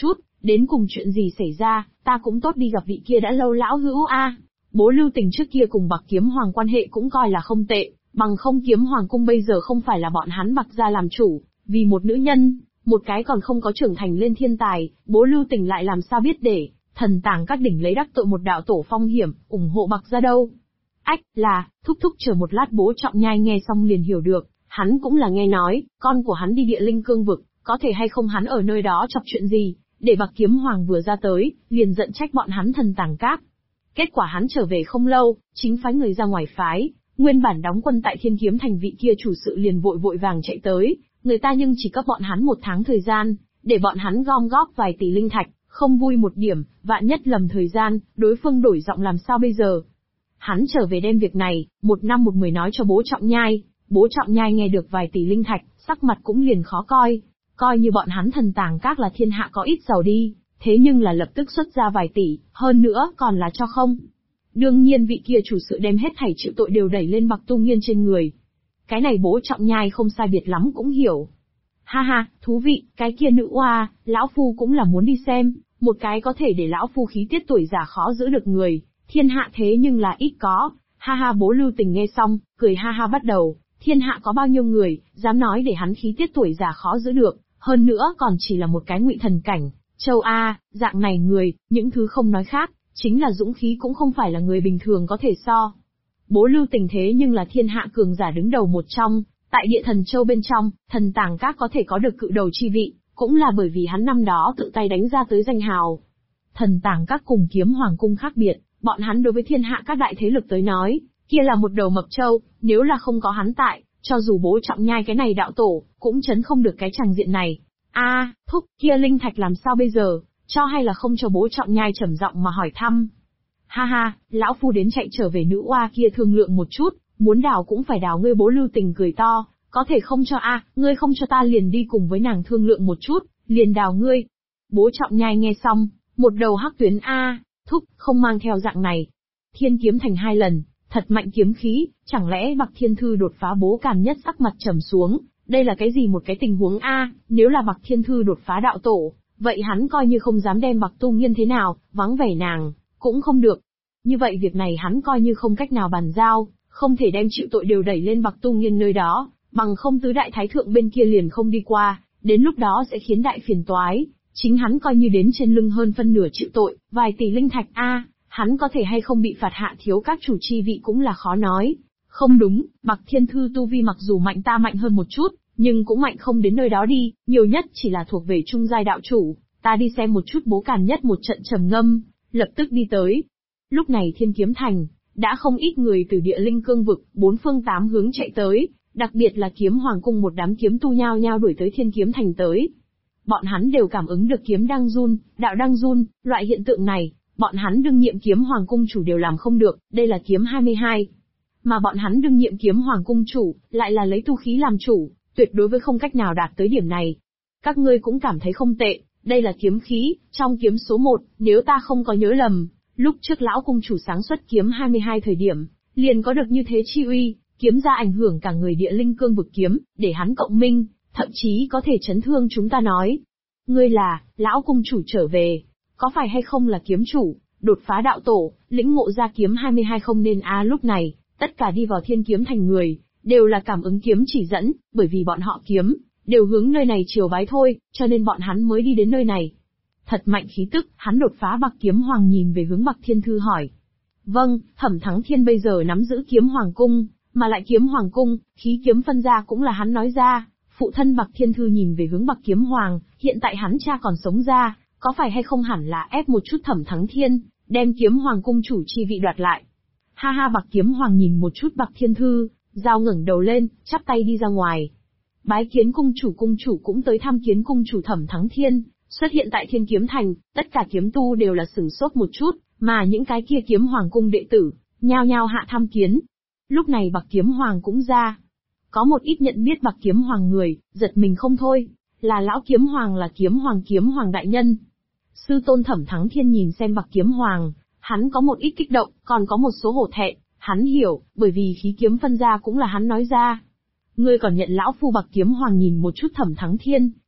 Đến cùng chuyện gì xảy ra, ta cũng tốt đi gặp vị kia đã lâu lão hữu a. Bố Lưu Tình trước kia cùng Bạc Kiếm Hoàng quan hệ cũng coi là không tệ, bằng không Kiếm Hoàng cung bây giờ không phải là bọn hắn Bạc gia làm chủ, vì một nữ nhân, một cái còn không có trưởng thành lên thiên tài, bố Lưu Tình lại làm sao biết để thần tàng các đỉnh lấy đắc tội một đạo tổ phong hiểm, ủng hộ Bạc gia đâu. Ách, là, thúc chờ một lát. Bố Trọng Nhai nghe xong liền hiểu được, hắn cũng là nghe nói, con của hắn đi địa linh cương vực, có thể hay không hắn ở nơi đó chọc chuyện gì, để Bạc Kiếm Hoàng vừa ra tới, liền giận trách bọn hắn thần tàng các. Kết quả hắn trở về không lâu, chính phái người ra ngoài phái, nguyên bản đóng quân tại Thiên Kiếm Thành vị kia chủ sự liền vội vàng chạy tới, người ta nhưng chỉ cấp bọn hắn 1 tháng thời gian, để bọn hắn gom góp vài tỷ linh thạch, không vui một điểm, vạn nhất lầm thời gian, đối phương đổi giọng làm sao bây giờ. Hắn trở về đem việc này, 1 năm 1 mười nói cho bố Trọng Nhai, bố Trọng Nhai nghe được vài tỷ linh thạch, sắc mặt cũng liền khó coi như bọn hắn thần tàng các là thiên hạ có ít giàu đi, thế nhưng là lập tức xuất ra vài tỷ, hơn nữa còn là cho không. Đương nhiên vị kia chủ sự đem hết thảy chịu tội đều đẩy lên Bạc Tu Nghiên trên người. Cái này bố Trọng Nhai không sai biệt lắm cũng hiểu. Ha ha, thú vị, cái kia nữ oa, lão phu cũng là muốn đi xem, một cái có thể để lão phu khí tiết tuổi già khó giữ được người, thiên hạ thế nhưng là ít có. Ha ha, bố Lưu Tình nghe xong, cười ha ha bắt đầu, thiên hạ có bao nhiêu người, dám nói để hắn khí tiết tuổi già khó giữ được, hơn nữa còn chỉ là một cái ngụy thần cảnh. Châu A, dạng này người, những thứ không nói khác, chính là dũng khí cũng không phải là người bình thường có thể so. Bố Lưu Tình thế nhưng là thiên hạ cường giả đứng đầu một trong, tại địa thần châu bên trong, thần tàng các có thể có được cự đầu chi vị, cũng là bởi vì hắn năm đó tự tay đánh ra tới danh hào. Thần tàng các cùng Kiếm Hoàng cung khác biệt, bọn hắn đối với thiên hạ các đại thế lực tới nói, kia là một đầu mập trâu, nếu là không có hắn tại, cho dù bố Trọng Nhai cái này đạo tổ, cũng chấn không được cái tràng diện này. A, thúc, kia linh thạch làm sao bây giờ, cho hay là không cho? Bố Trọng Nhai trầm giọng mà hỏi thăm. Ha ha, lão phu đến chạy trở về nữ oa kia thương lượng một chút, muốn đào cũng phải đào. Ngươi bố Lưu Tình cười to, có thể không cho a, ngươi không cho ta liền đi cùng với nàng thương lượng một chút, liền đào ngươi. Bố Trọng Nhai nghe xong, một đầu hắc tuyến a, thúc, không mang theo dạng này. Thiên Kiếm Thành 2 lần, thật mạnh kiếm khí, chẳng lẽ Bạc Thiên Thư đột phá? Bố Càn Nhất sắc mặt trầm xuống, đây là cái gì một cái tình huống a? Nếu là Bạc Thiên Thư đột phá đạo tổ, vậy hắn coi như không dám đem Bạc Tu Nghiên thế nào, vắng vẻ nàng, cũng không được. Như vậy việc này hắn coi như không cách nào bàn giao, không thể đem chịu tội đều đẩy lên Bạc Tu Nghiên nơi đó, bằng không tứ đại thái thượng bên kia liền không đi qua, đến lúc đó sẽ khiến đại phiền toái. Chính hắn coi như đến trên lưng hơn phân nửa chịu tội, vài tỷ linh thạch a, hắn có thể hay không bị phạt hạ thiếu các chủ chi vị cũng là khó nói. Không đúng, Bạc Thiên Thư tu vi mặc dù mạnh ta mạnh hơn một chút, nhưng cũng mạnh không đến nơi đó đi, nhiều nhất chỉ là thuộc về trung giai đạo chủ. Ta đi xem một chút. Bố Càn Nhất một trận trầm ngâm, lập tức đi tới. Lúc này Thiên Kiếm Thành đã không ít người từ địa linh cương vực 4 phương 8 hướng chạy tới, đặc biệt là Kiếm Hoàng cung một đám kiếm tu nhao nhao đuổi tới Thiên Kiếm Thành tới. Bọn hắn đều cảm ứng được kiếm đang run, đạo đang run, loại hiện tượng này, bọn hắn đương nhiệm Kiếm Hoàng cung chủ đều làm không được, đây là kiếm 22. Mà bọn hắn đương nhiệm Kiếm Hoàng cung chủ, lại là lấy tu khí làm chủ, tuyệt đối với không cách nào đạt tới điểm này. Các ngươi cũng cảm thấy không tệ, đây là kiếm khí, trong kiếm số 1, nếu ta không có nhớ lầm, lúc trước lão cung chủ sáng xuất kiếm 22 thời điểm, liền có được như thế chi uy, kiếm ra ảnh hưởng cả người địa linh cương vực kiếm, để hắn cộng minh, thậm chí có thể chấn thương chúng ta nói. Ngươi là, lão cung chủ trở về, có phải hay không là kiếm chủ, đột phá đạo tổ, lĩnh ngộ ra kiếm 22 không nên a? Lúc này, tất cả đi vào Thiên Kiếm Thành người, đều là cảm ứng kiếm chỉ dẫn, bởi vì bọn họ kiếm, đều hướng nơi này chiều bái thôi, cho nên bọn hắn mới đi đến nơi này. Thật mạnh khí tức, hắn đột phá. Bạc Kiếm Hoàng nhìn về hướng Bạc Thiên Thư hỏi. Vâng, Thẩm Thắng Thiên bây giờ nắm giữ Kiếm Hoàng cung, mà lại Kiếm Hoàng cung, khí kiếm phân ra cũng là hắn nói ra. Phụ thân Bạc Thiên Thư nhìn về hướng Bạc Kiếm Hoàng, hiện tại hắn cha còn sống ra, có phải hay không hẳn là ép một chút Thẩm Thắng Thiên, đem Kiếm Hoàng cung chủ chi vị đoạt lại. Ha ha, Bạc Kiếm Hoàng nhìn một chút Bạc Thiên Thư, giao ngẩng đầu lên, chắp tay đi ra ngoài. Bái kiến cung chủ cũng tới thăm kiến cung chủ. Thẩm Thắng Thiên xuất hiện tại Thiên Kiếm Thành, tất cả kiếm tu đều là sửng sốt một chút, mà những cái kia Kiếm Hoàng cung đệ tử, nhao nhao hạ thăm kiến. Lúc này Bạc Kiếm Hoàng cũng ra. Có một ít nhận biết Bạc Kiếm Hoàng người, giật mình không thôi, là lão Kiếm Hoàng, là Kiếm Hoàng đại nhân. Sư tôn Thẩm Thắng Thiên nhìn xem Bạc Kiếm Hoàng, hắn có một ít kích động, còn có một số hổ thẹn, hắn hiểu, bởi vì khí kiếm phân ra cũng là hắn nói ra. Ngươi còn nhận lão phu? Bạc Kiếm Hoàng nhìn một chút Thẩm Thắng Thiên,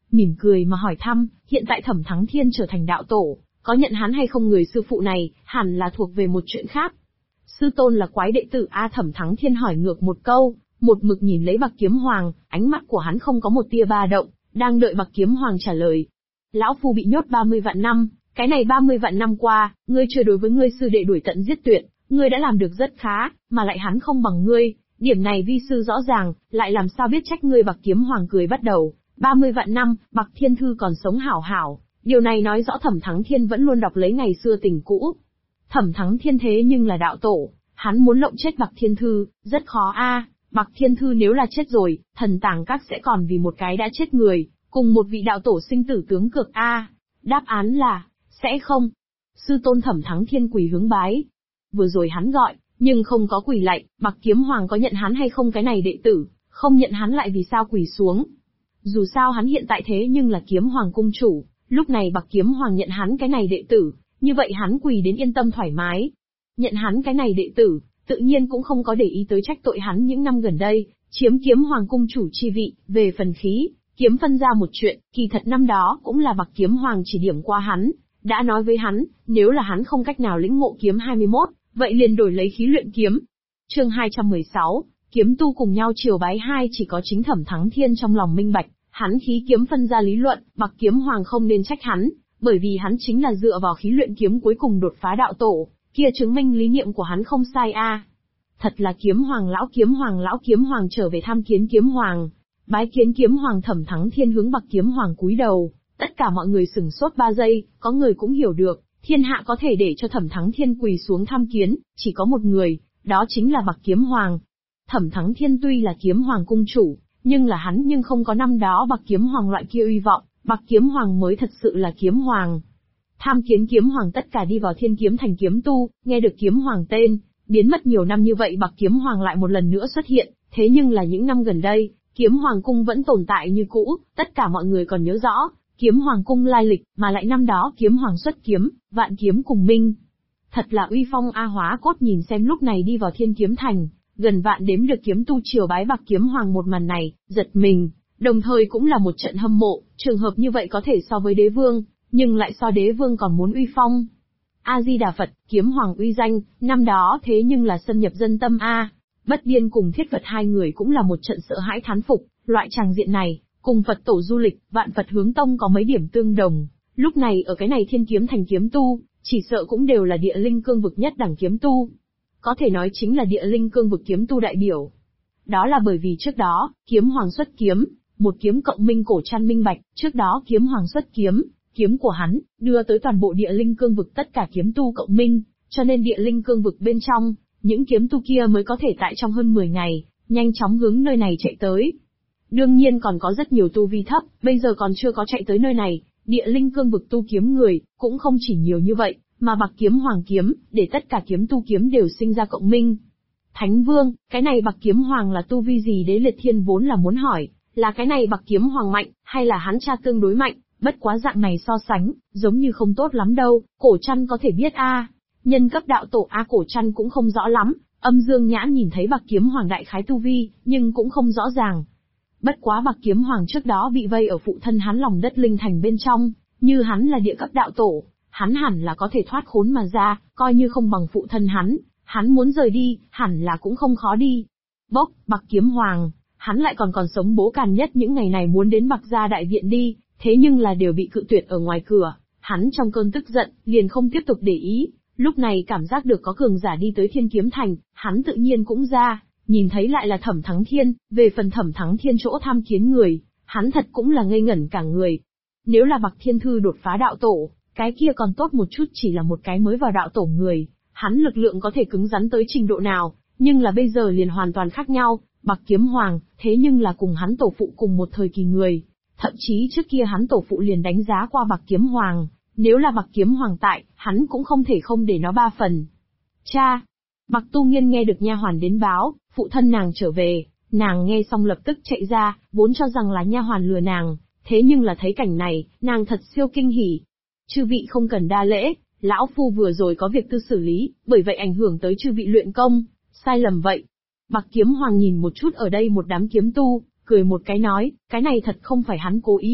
mỉm cười mà hỏi thăm, hiện tại Thẩm Thắng Thiên trở thành đạo tổ, có nhận hắn hay không? Người sư phụ này, hẳn là thuộc về một chuyện khác. Sư tôn là quái đệ tử A? Thẩm Thắng Thiên hỏi ngược một câu, một mực nhìn lấy Bạc Kiếm Hoàng, ánh mắt của hắn không có một tia ba động, đang đợi Bạc Kiếm Hoàng trả lời. Lão phu bị nhốt 30 vạn năm, cái này 30 vạn năm qua, ngươi chưa đối với ngươi sư đệ đuổi tận giết tuyệt, ngươi đã làm được rất khá, mà lại hắn không bằng ngươi, điểm này vi sư rõ ràng, lại làm sao biết trách ngươi? Bạc Kiếm Hoàng cười bắt đầu, 30 vạn năm, Bạc Thiên Thư còn sống hảo hảo, điều này nói rõ Thẩm Thắng Thiên vẫn luôn đọc lấy ngày xưa tình cũ. Thẩm Thắng Thiên thế nhưng là đạo tổ, hắn muốn lộng chết Bạc Thiên Thư, rất khó a. Bạc Thiên Thư nếu là chết rồi, Thần Tàng Các sẽ còn vì một cái đã chết người, cùng một vị đạo tổ sinh tử tướng cược a. Đáp án là, sẽ không. Sư tôn Thẩm Thắng Thiên quỳ hướng bái. Vừa rồi hắn gọi, nhưng không có quỳ lạy, Bạc Kiếm Hoàng có nhận hắn hay không? Cái này đệ tử, không nhận hắn lại vì sao quỳ xuống? Dù sao hắn hiện tại thế nhưng là Kiếm Hoàng cung chủ, lúc này Bạc Kiếm Hoàng nhận hắn cái này đệ tử, như vậy hắn quỳ đến yên tâm thoải mái. Nhận hắn cái này đệ tử, tự nhiên cũng không có để ý tới trách tội hắn những năm gần đây, chiếm Kiếm Hoàng cung chủ chi vị. Về phần khí, kiếm phân ra một chuyện, kỳ thật năm đó cũng là Bạc Kiếm Hoàng chỉ điểm qua hắn, đã nói với hắn, nếu là hắn không cách nào lĩnh ngộ kiếm 21, vậy liền đổi lấy khí luyện kiếm. Chương 216, kiếm tu cùng nhau triều bái hai. Chỉ có chính Thẩm Thắng Thiên trong lòng minh bạch, hắn khí kiếm phân ra lý luận, Bạc Kiếm Hoàng không nên trách hắn, bởi vì hắn chính là dựa vào khí luyện kiếm cuối cùng đột phá đạo tổ, kia chứng minh lý niệm của hắn không sai a. Thật là Kiếm Hoàng lão, Kiếm Hoàng lão. Kiếm Hoàng trở về tham kiến Kiếm Hoàng, bái kiến Kiếm Hoàng. Thẩm Thắng Thiên hướng Bạc Kiếm Hoàng cúi đầu, tất cả mọi người sửng sốt 3 giây, có người cũng hiểu được, thiên hạ có thể để cho Thẩm Thắng Thiên quỳ xuống tham kiến, chỉ có một người, đó chính là Bạc Kiếm Hoàng. Thẩm Thắng Thiên tuy là Kiếm Hoàng cung chủ, nhưng là hắn nhưng không có năm đó Bạc Kiếm Hoàng loại kia uy vọng, Bạc Kiếm Hoàng mới thật sự là Kiếm Hoàng. Tham kiến Kiếm Hoàng, tất cả đi vào Thiên Kiếm Thành kiếm tu, nghe được Kiếm Hoàng tên, biến mất nhiều năm như vậy Bạc Kiếm Hoàng lại một lần nữa xuất hiện, thế nhưng là những năm gần đây, Kiếm Hoàng cung vẫn tồn tại như cũ, tất cả mọi người còn nhớ rõ Kiếm Hoàng cung lai lịch, mà lại năm đó Kiếm Hoàng xuất kiếm, vạn kiếm cùng minh. Thật là uy phong a. Hóa Cốt nhìn xem lúc này đi vào Thiên Kiếm Thành, gần vạn đếm được kiếm tu triều bái Bạc Kiếm Hoàng một màn này, giật mình, đồng thời cũng là một trận hâm mộ, trường hợp như vậy có thể so với đế vương, nhưng lại so đế vương còn muốn uy phong. A-di-đà Phật, Kiếm Hoàng uy danh, năm đó thế nhưng là xâm nhập dân tâm a. Bất Điên cùng Thiết Phật hai người cũng là một trận sợ hãi thán phục, loại tràng diện này, cùng Phật tổ du lịch, Vạn Phật hướng tông có mấy điểm tương đồng, lúc này ở cái này Thiên Kiếm Thành kiếm tu, chỉ sợ cũng đều là địa linh cương vực nhất đẳng kiếm tu. Có thể nói chính là địa linh cương vực kiếm tu đại biểu. Đó là bởi vì trước đó, Kiếm Hoàng xuất kiếm, một kiếm cộng minh cổ trăn minh bạch, trước đó Kiếm Hoàng xuất kiếm, kiếm của hắn, đưa tới toàn bộ địa linh cương vực tất cả kiếm tu cộng minh, cho nên địa linh cương vực bên trong, những kiếm tu kia mới có thể tại trong hơn 10 ngày, nhanh chóng hướng nơi này chạy tới. Đương nhiên còn có rất nhiều tu vi thấp, bây giờ còn chưa có chạy tới nơi này, địa linh cương vực tu kiếm người, cũng không chỉ nhiều như vậy, mà Bạc Kiếm Hoàng kiếm, để tất cả kiếm tu kiếm đều sinh ra cộng minh. Thánh Vương, cái này Bạc Kiếm Hoàng là tu vi gì? Đế Liệt Thiên vốn là muốn hỏi, là cái này Bạc Kiếm Hoàng mạnh, hay là hắn cha tương đối mạnh, bất quá dạng này so sánh, giống như không tốt lắm đâu, Cổ Trăn có thể biết a. Nhân cấp đạo tổ a. Cổ Trăn cũng không rõ lắm, Âm Dương Nhãn nhìn thấy Bạc Kiếm Hoàng đại khái tu vi, nhưng cũng không rõ ràng. Bất quá Bạc Kiếm Hoàng trước đó bị vây ở phụ thân hắn lòng đất linh thành bên trong, như hắn là địa cấp đạo tổ, hắn hẳn là có thể thoát khốn mà ra, coi như không bằng phụ thân hắn muốn rời đi, hẳn là cũng không khó đi. Bốc, Bạc Kiếm Hoàng, hắn lại còn sống bố càn nhất những ngày này muốn đến Bạc gia đại viện đi, thế nhưng là đều bị cự tuyệt ở ngoài cửa, hắn trong cơn tức giận, liền không tiếp tục để ý, lúc này cảm giác được có cường giả đi tới Thiên Kiếm Thành, hắn tự nhiên cũng ra, nhìn thấy lại là Thẩm Thắng Thiên, về phần Thẩm Thắng Thiên chỗ tham kiến người, hắn thật cũng là ngây ngẩn cả người. Nếu là Bạc Thiên Thư đột phá đạo tổ, cái kia còn tốt một chút, chỉ là một cái mới vào đạo tổ người, hắn lực lượng có thể cứng rắn tới trình độ nào, nhưng là bây giờ liền hoàn toàn khác nhau, Bạc Kiếm Hoàng, thế nhưng là cùng hắn tổ phụ cùng một thời kỳ người, thậm chí trước kia hắn tổ phụ liền đánh giá qua Bạc Kiếm Hoàng, nếu là Bạc Kiếm Hoàng tại, hắn cũng không thể không để nó 3 phần. Cha! Bạc Tu Nghiên nghe được nha hoàn đến báo, phụ thân nàng trở về, nàng nghe xong lập tức chạy ra, vốn cho rằng là nha hoàn lừa nàng, thế nhưng là thấy cảnh này, nàng thật siêu kinh hỉ. Chư vị không cần đa lễ, lão phu vừa rồi có việc tư xử lý, bởi vậy ảnh hưởng tới chư vị luyện công, sai lầm vậy. Bạc Kiếm Hoàng nhìn một chút ở đây một đám kiếm tu, cười một cái nói, cái này thật không phải hắn cố ý,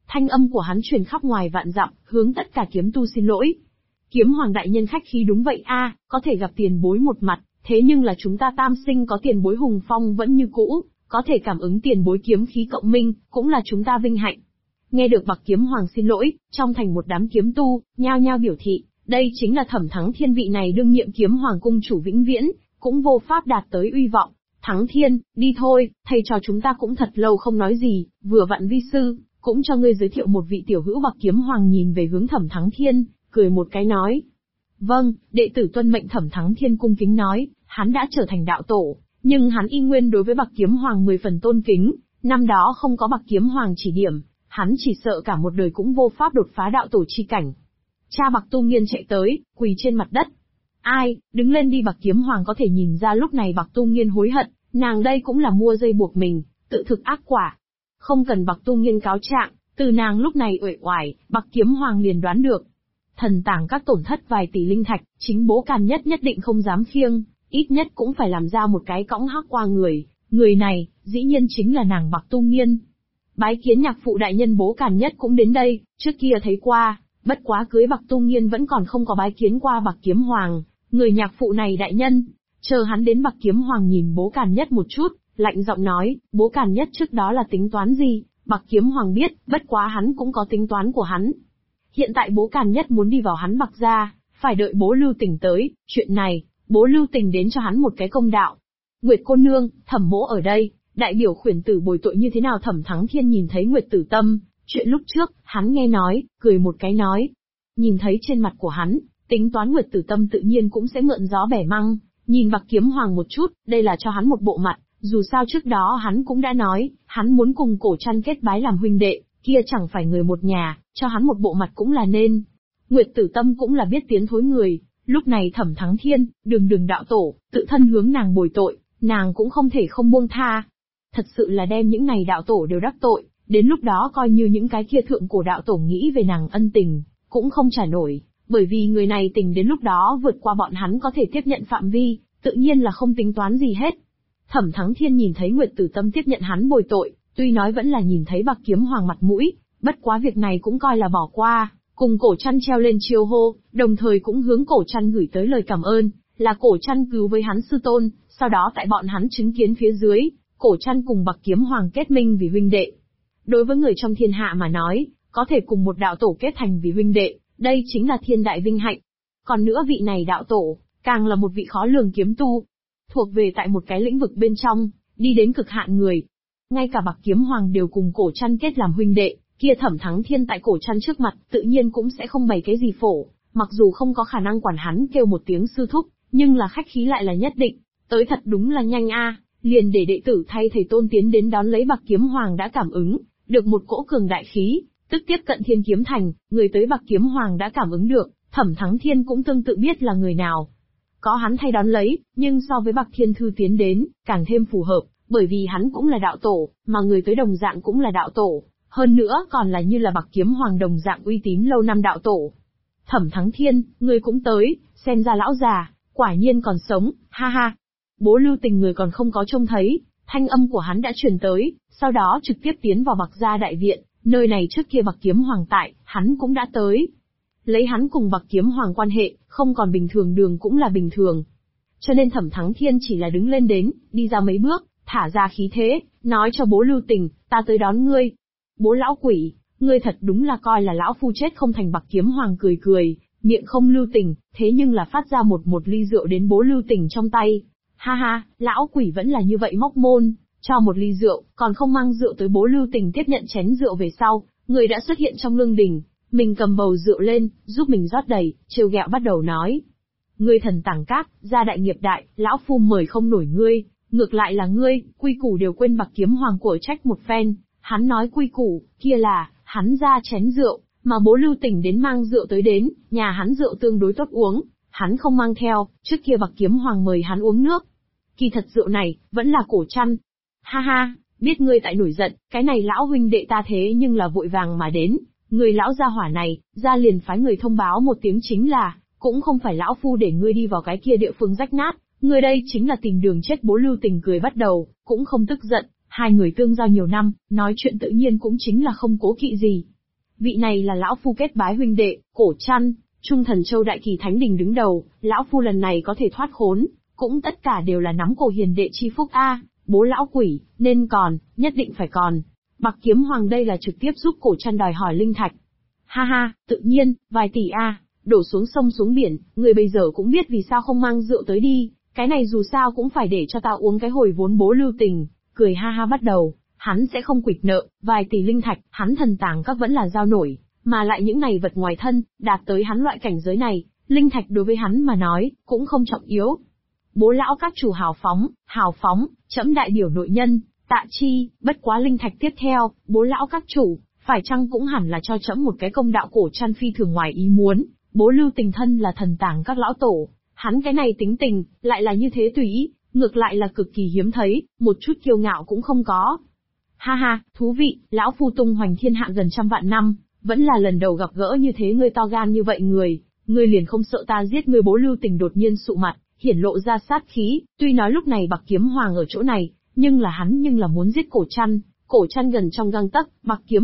Thanh âm của hắn truyền khắp ngoài vạn dặm, hướng tất cả kiếm tu xin lỗi. Kiếm hoàng đại nhân khách khí đúng vậy a, có thể gặp tiền bối một mặt, thế nhưng là chúng ta tam sinh có tiền bối hùng phong vẫn như cũ, có thể cảm ứng tiền bối kiếm khí cộng minh, cũng là chúng ta vinh hạnh. Nghe được Bạc Kiếm Hoàng xin lỗi, trong thành một đám kiếm tu, nhao nhao biểu thị, đây chính là Thẩm Thắng Thiên vị này đương nhiệm kiếm hoàng cung chủ vĩnh viễn, cũng vô pháp đạt tới uy vọng. Thắng Thiên, đi thôi, thầy trò chúng ta cũng thật lâu không nói gì, vừa vặn vi sư, cũng cho ngươi giới thiệu một vị tiểu hữu. Bạc Kiếm Hoàng nhìn về hướng Thẩm Thắng Thiên, cười một cái nói. Vâng, đệ tử tuân mệnh. Thẩm Thắng Thiên cung kính nói, hắn đã trở thành đạo tổ, nhưng hắn y nguyên đối với Bạc Kiếm Hoàng 10 phần tôn kính, năm đó không có Bạc Kiếm Hoàng chỉ điểm, hắn chỉ sợ cả một đời cũng vô pháp đột phá đạo tổ chi cảnh. Cha Bạc Tu Nghiên chạy tới, quỳ trên mặt đất. Ai, đứng lên đi. Bạc Kiếm Hoàng có thể nhìn ra lúc này Bạc Tu Nghiên hối hận, nàng đây cũng là mua dây buộc mình, tự thực ác quả. Không cần Bạc Tu Nghiên cáo trạng, từ nàng lúc này uể oải, Bạc Kiếm Hoàng liền đoán được. Thần tàng các tổn thất vài tỷ linh thạch, chính Bố Càn Nhất nhất định không dám khiêng, ít nhất cũng phải làm ra một cái cõng hắc qua người. Người này, dĩ nhiên chính là nàng Bạc Tu Nghiên. Bái kiến nhạc phụ đại nhân. Bố Càn Nhất cũng đến đây, trước kia thấy qua, bất quá cưới Bạc Tu Nghiên vẫn còn không có bái kiến qua Bạc Kiếm Hoàng. Người nhạc phụ này đại nhân, chờ hắn đến. Bạc Kiếm Hoàng nhìn Bố Càn Nhất một chút, lạnh giọng nói, Bố Càn Nhất trước đó là tính toán gì? Bạc Kiếm Hoàng biết, bất quá hắn cũng có tính toán của hắn. Hiện tại Bố Càn Nhất muốn đi vào hắn Bạc gia, phải đợi Bố Lưu Tình tới, chuyện này, Bố Lưu Tình đến cho hắn một cái công đạo. Nguyệt cô nương, Thẩm mỗ ở đây, đại biểu khuyển tử bồi tội như thế nào? Thẩm Thắng Thiên nhìn thấy Nguyệt Tử Tâm, chuyện lúc trước, hắn nghe nói, cười một cái nói. Nhìn thấy trên mặt của hắn, tính toán Nguyệt Tử Tâm tự nhiên cũng sẽ mượn gió bẻ măng, nhìn Bạc Kiếm Hoàng một chút, đây là cho hắn một bộ mặt, dù sao trước đó hắn cũng đã nói, hắn muốn cùng Cổ Trăn kết bái làm huynh đệ, kia chẳng phải người một nhà, cho hắn một bộ mặt cũng là nên. Nguyệt Tử Tâm cũng là biết tiến thối người, lúc này Thẩm Thắng Thiên, đường đạo tổ, tự thân hướng nàng bồi tội, nàng cũng không thể không buông tha. Thật sự là đem những này đạo tổ đều đắc tội, đến lúc đó coi như những cái kia thượng cổ đạo tổ nghĩ về nàng ân tình, cũng không trả nổi, bởi vì người này tình đến lúc đó vượt qua bọn hắn có thể tiếp nhận phạm vi, tự nhiên là không tính toán gì hết. Thẩm Thắng Thiên nhìn thấy Nguyệt Tử Tâm tiếp nhận hắn bồi tội, tuy nói vẫn là nhìn thấy Bạc Kiếm Hoàng mặt mũi, bất quá việc này cũng coi là bỏ qua, cùng Cổ Trăn treo lên chiêu hô, đồng thời cũng hướng Cổ Trăn gửi tới lời cảm ơn, là Cổ Trăn cứu với hắn sư tôn, sau đó tại bọn hắn chứng kiến phía dưới, Cổ Trăn cùng Bạc Kiếm Hoàng kết minh vì huynh đệ. Đối với người trong thiên hạ mà nói, có thể cùng một đạo tổ kết thành vì huynh đệ, đây chính là thiên đại vinh hạnh. Còn nữa vị này đạo tổ, càng là một vị khó lường kiếm tu, thuộc về tại một cái lĩnh vực bên trong, đi đến cực hạn người. Ngay cả Bạc Kiếm Hoàng đều cùng Cổ Trăn kết làm huynh đệ, kia Thẩm Thắng Thiên tại Cổ Trăn trước mặt, tự nhiên cũng sẽ không bày cái gì phổ, mặc dù không có khả năng quản hắn kêu một tiếng sư thúc, nhưng là khách khí lại là nhất định, tới thật đúng là nhanh a, liền để đệ tử thay thầy tôn tiến đến đón lấy. Bạc Kiếm Hoàng đã cảm ứng được một cỗ cường đại khí, tức tiếp cận Thiên Kiếm Thành, người tới Bạc Kiếm Hoàng đã cảm ứng được, Thẩm Thắng Thiên cũng tương tự biết là người nào. Có hắn thay đón lấy, nhưng so với Bạc Thiên Thư tiến đến, càng thêm phù hợp, bởi vì hắn cũng là đạo tổ, mà người tới đồng dạng cũng là đạo tổ, hơn nữa còn là như là Bạc Kiếm Hoàng đồng dạng uy tín lâu năm đạo tổ. Thẩm Thắng Thiên, ngươi cũng tới, xem ra lão già, quả nhiên còn sống, ha ha. Bố Lưu Tình người còn không có trông thấy, thanh âm của hắn đã truyền tới, sau đó trực tiếp tiến vào Bạc gia đại viện, nơi này trước kia Bạc Kiếm Hoàng tại, hắn cũng đã tới. Lấy hắn cùng Bạc Kiếm Hoàng quan hệ, không còn bình thường đường cũng là bình thường. Cho nên Thẩm Thắng Thiên chỉ là đứng lên đến, đi ra mấy bước, thả ra khí thế, nói cho bố Lưu Tình, ta tới đón ngươi. Bố lão quỷ, ngươi thật đúng là coi là lão phu chết không thành. Bạc Kiếm Hoàng cười cười, miệng không lưu tình, thế nhưng là phát ra một ly rượu đến bố Lưu Tình trong tay. Ha ha, lão quỷ vẫn là như vậy móc môn, cho một ly rượu, còn không mang rượu tới. Bố Lưu Tình tiếp nhận chén rượu về sau, người đã xuất hiện trong lương đình, mình cầm bầu rượu lên, giúp mình rót đầy, trêu ghẹo bắt đầu nói. Ngươi thần tàng các, gia đại nghiệp đại, lão phu mời không nổi ngươi, ngược lại là ngươi, quy củ đều quên. Bạc Kiếm Hoàng của trách một phen, hắn nói quy củ, kia là, hắn ra chén rượu, mà bố Lưu Tình đến mang rượu tới đến, nhà hắn rượu tương đối tốt uống, hắn không mang theo, trước kia Bạc Kiếm Hoàng mời hắn uống nước. Kỳ thật rượu này, vẫn là Cổ Trăn. Ha ha, biết ngươi tại nổi giận, cái này lão huynh đệ ta thế nhưng là vội vàng mà đến, người lão gia hỏa này, ra liền phái người thông báo một tiếng chính là, cũng không phải lão phu để ngươi đi vào cái kia địa phương rách nát, ngươi đây chính là tìm đường chết. Bố Lưu Tình cười bắt đầu, cũng không tức giận, hai người tương giao nhiều năm, nói chuyện tự nhiên cũng chính là không cố kỵ gì. Vị này là lão phu kết bái huynh đệ, Cổ Trăn, Trung Thần Châu Đại Kỳ Thánh Đình đứng đầu, lão phu lần này có thể thoát khốn, cũng tất cả đều là nắm Cổ hiền đệ chi phúc a, bố lão quỷ, nên còn, nhất định phải còn. Bạc Kiếm Hoàng đây là trực tiếp giúp Cổ Trăn đòi hỏi linh thạch. Ha ha, tự nhiên, vài tỷ a, đổ xuống sông xuống biển, người bây giờ cũng biết vì sao không mang rượu tới đi, cái này dù sao cũng phải để cho tao uống cái hồi vốn bố lưu tình, cười ha ha bắt đầu, hắn sẽ không quỵt nợ, vài tỷ linh thạch, hắn thần tàng các vẫn là giao nổi, mà lại những này vật ngoài thân, đạt tới hắn loại cảnh giới này, linh thạch đối với hắn mà nói, cũng không trọng yếu. Bố lão các chủ hào phóng, trẫm đại biểu nội nhân, tạ chi, bất quá linh thạch tiếp theo, bố lão các chủ, phải chăng cũng hẳn là cho trẫm một cái công đạo. Cổ Trăn phi thường ngoài ý muốn, bố lưu tình thân là thần tàng các lão tổ, hắn cái này tính tình, lại là như thế tùy ý, ngược lại là cực kỳ hiếm thấy, một chút kiêu ngạo cũng không có. Ha ha, thú vị, lão phu tung hoành thiên hạ gần 100 vạn năm, vẫn là lần đầu gặp gỡ như thế ngươi to gan như vậy ngươi liền không sợ ta giết ngươi. Bố lưu tình đột nhiên sụ mặt, hiển lộ ra sát khí, tuy nói lúc này Bạc Kiếm Hoàng ở chỗ này, nhưng là hắn muốn giết Cổ Trăn gần trong gang tấc, Bạc Kiếm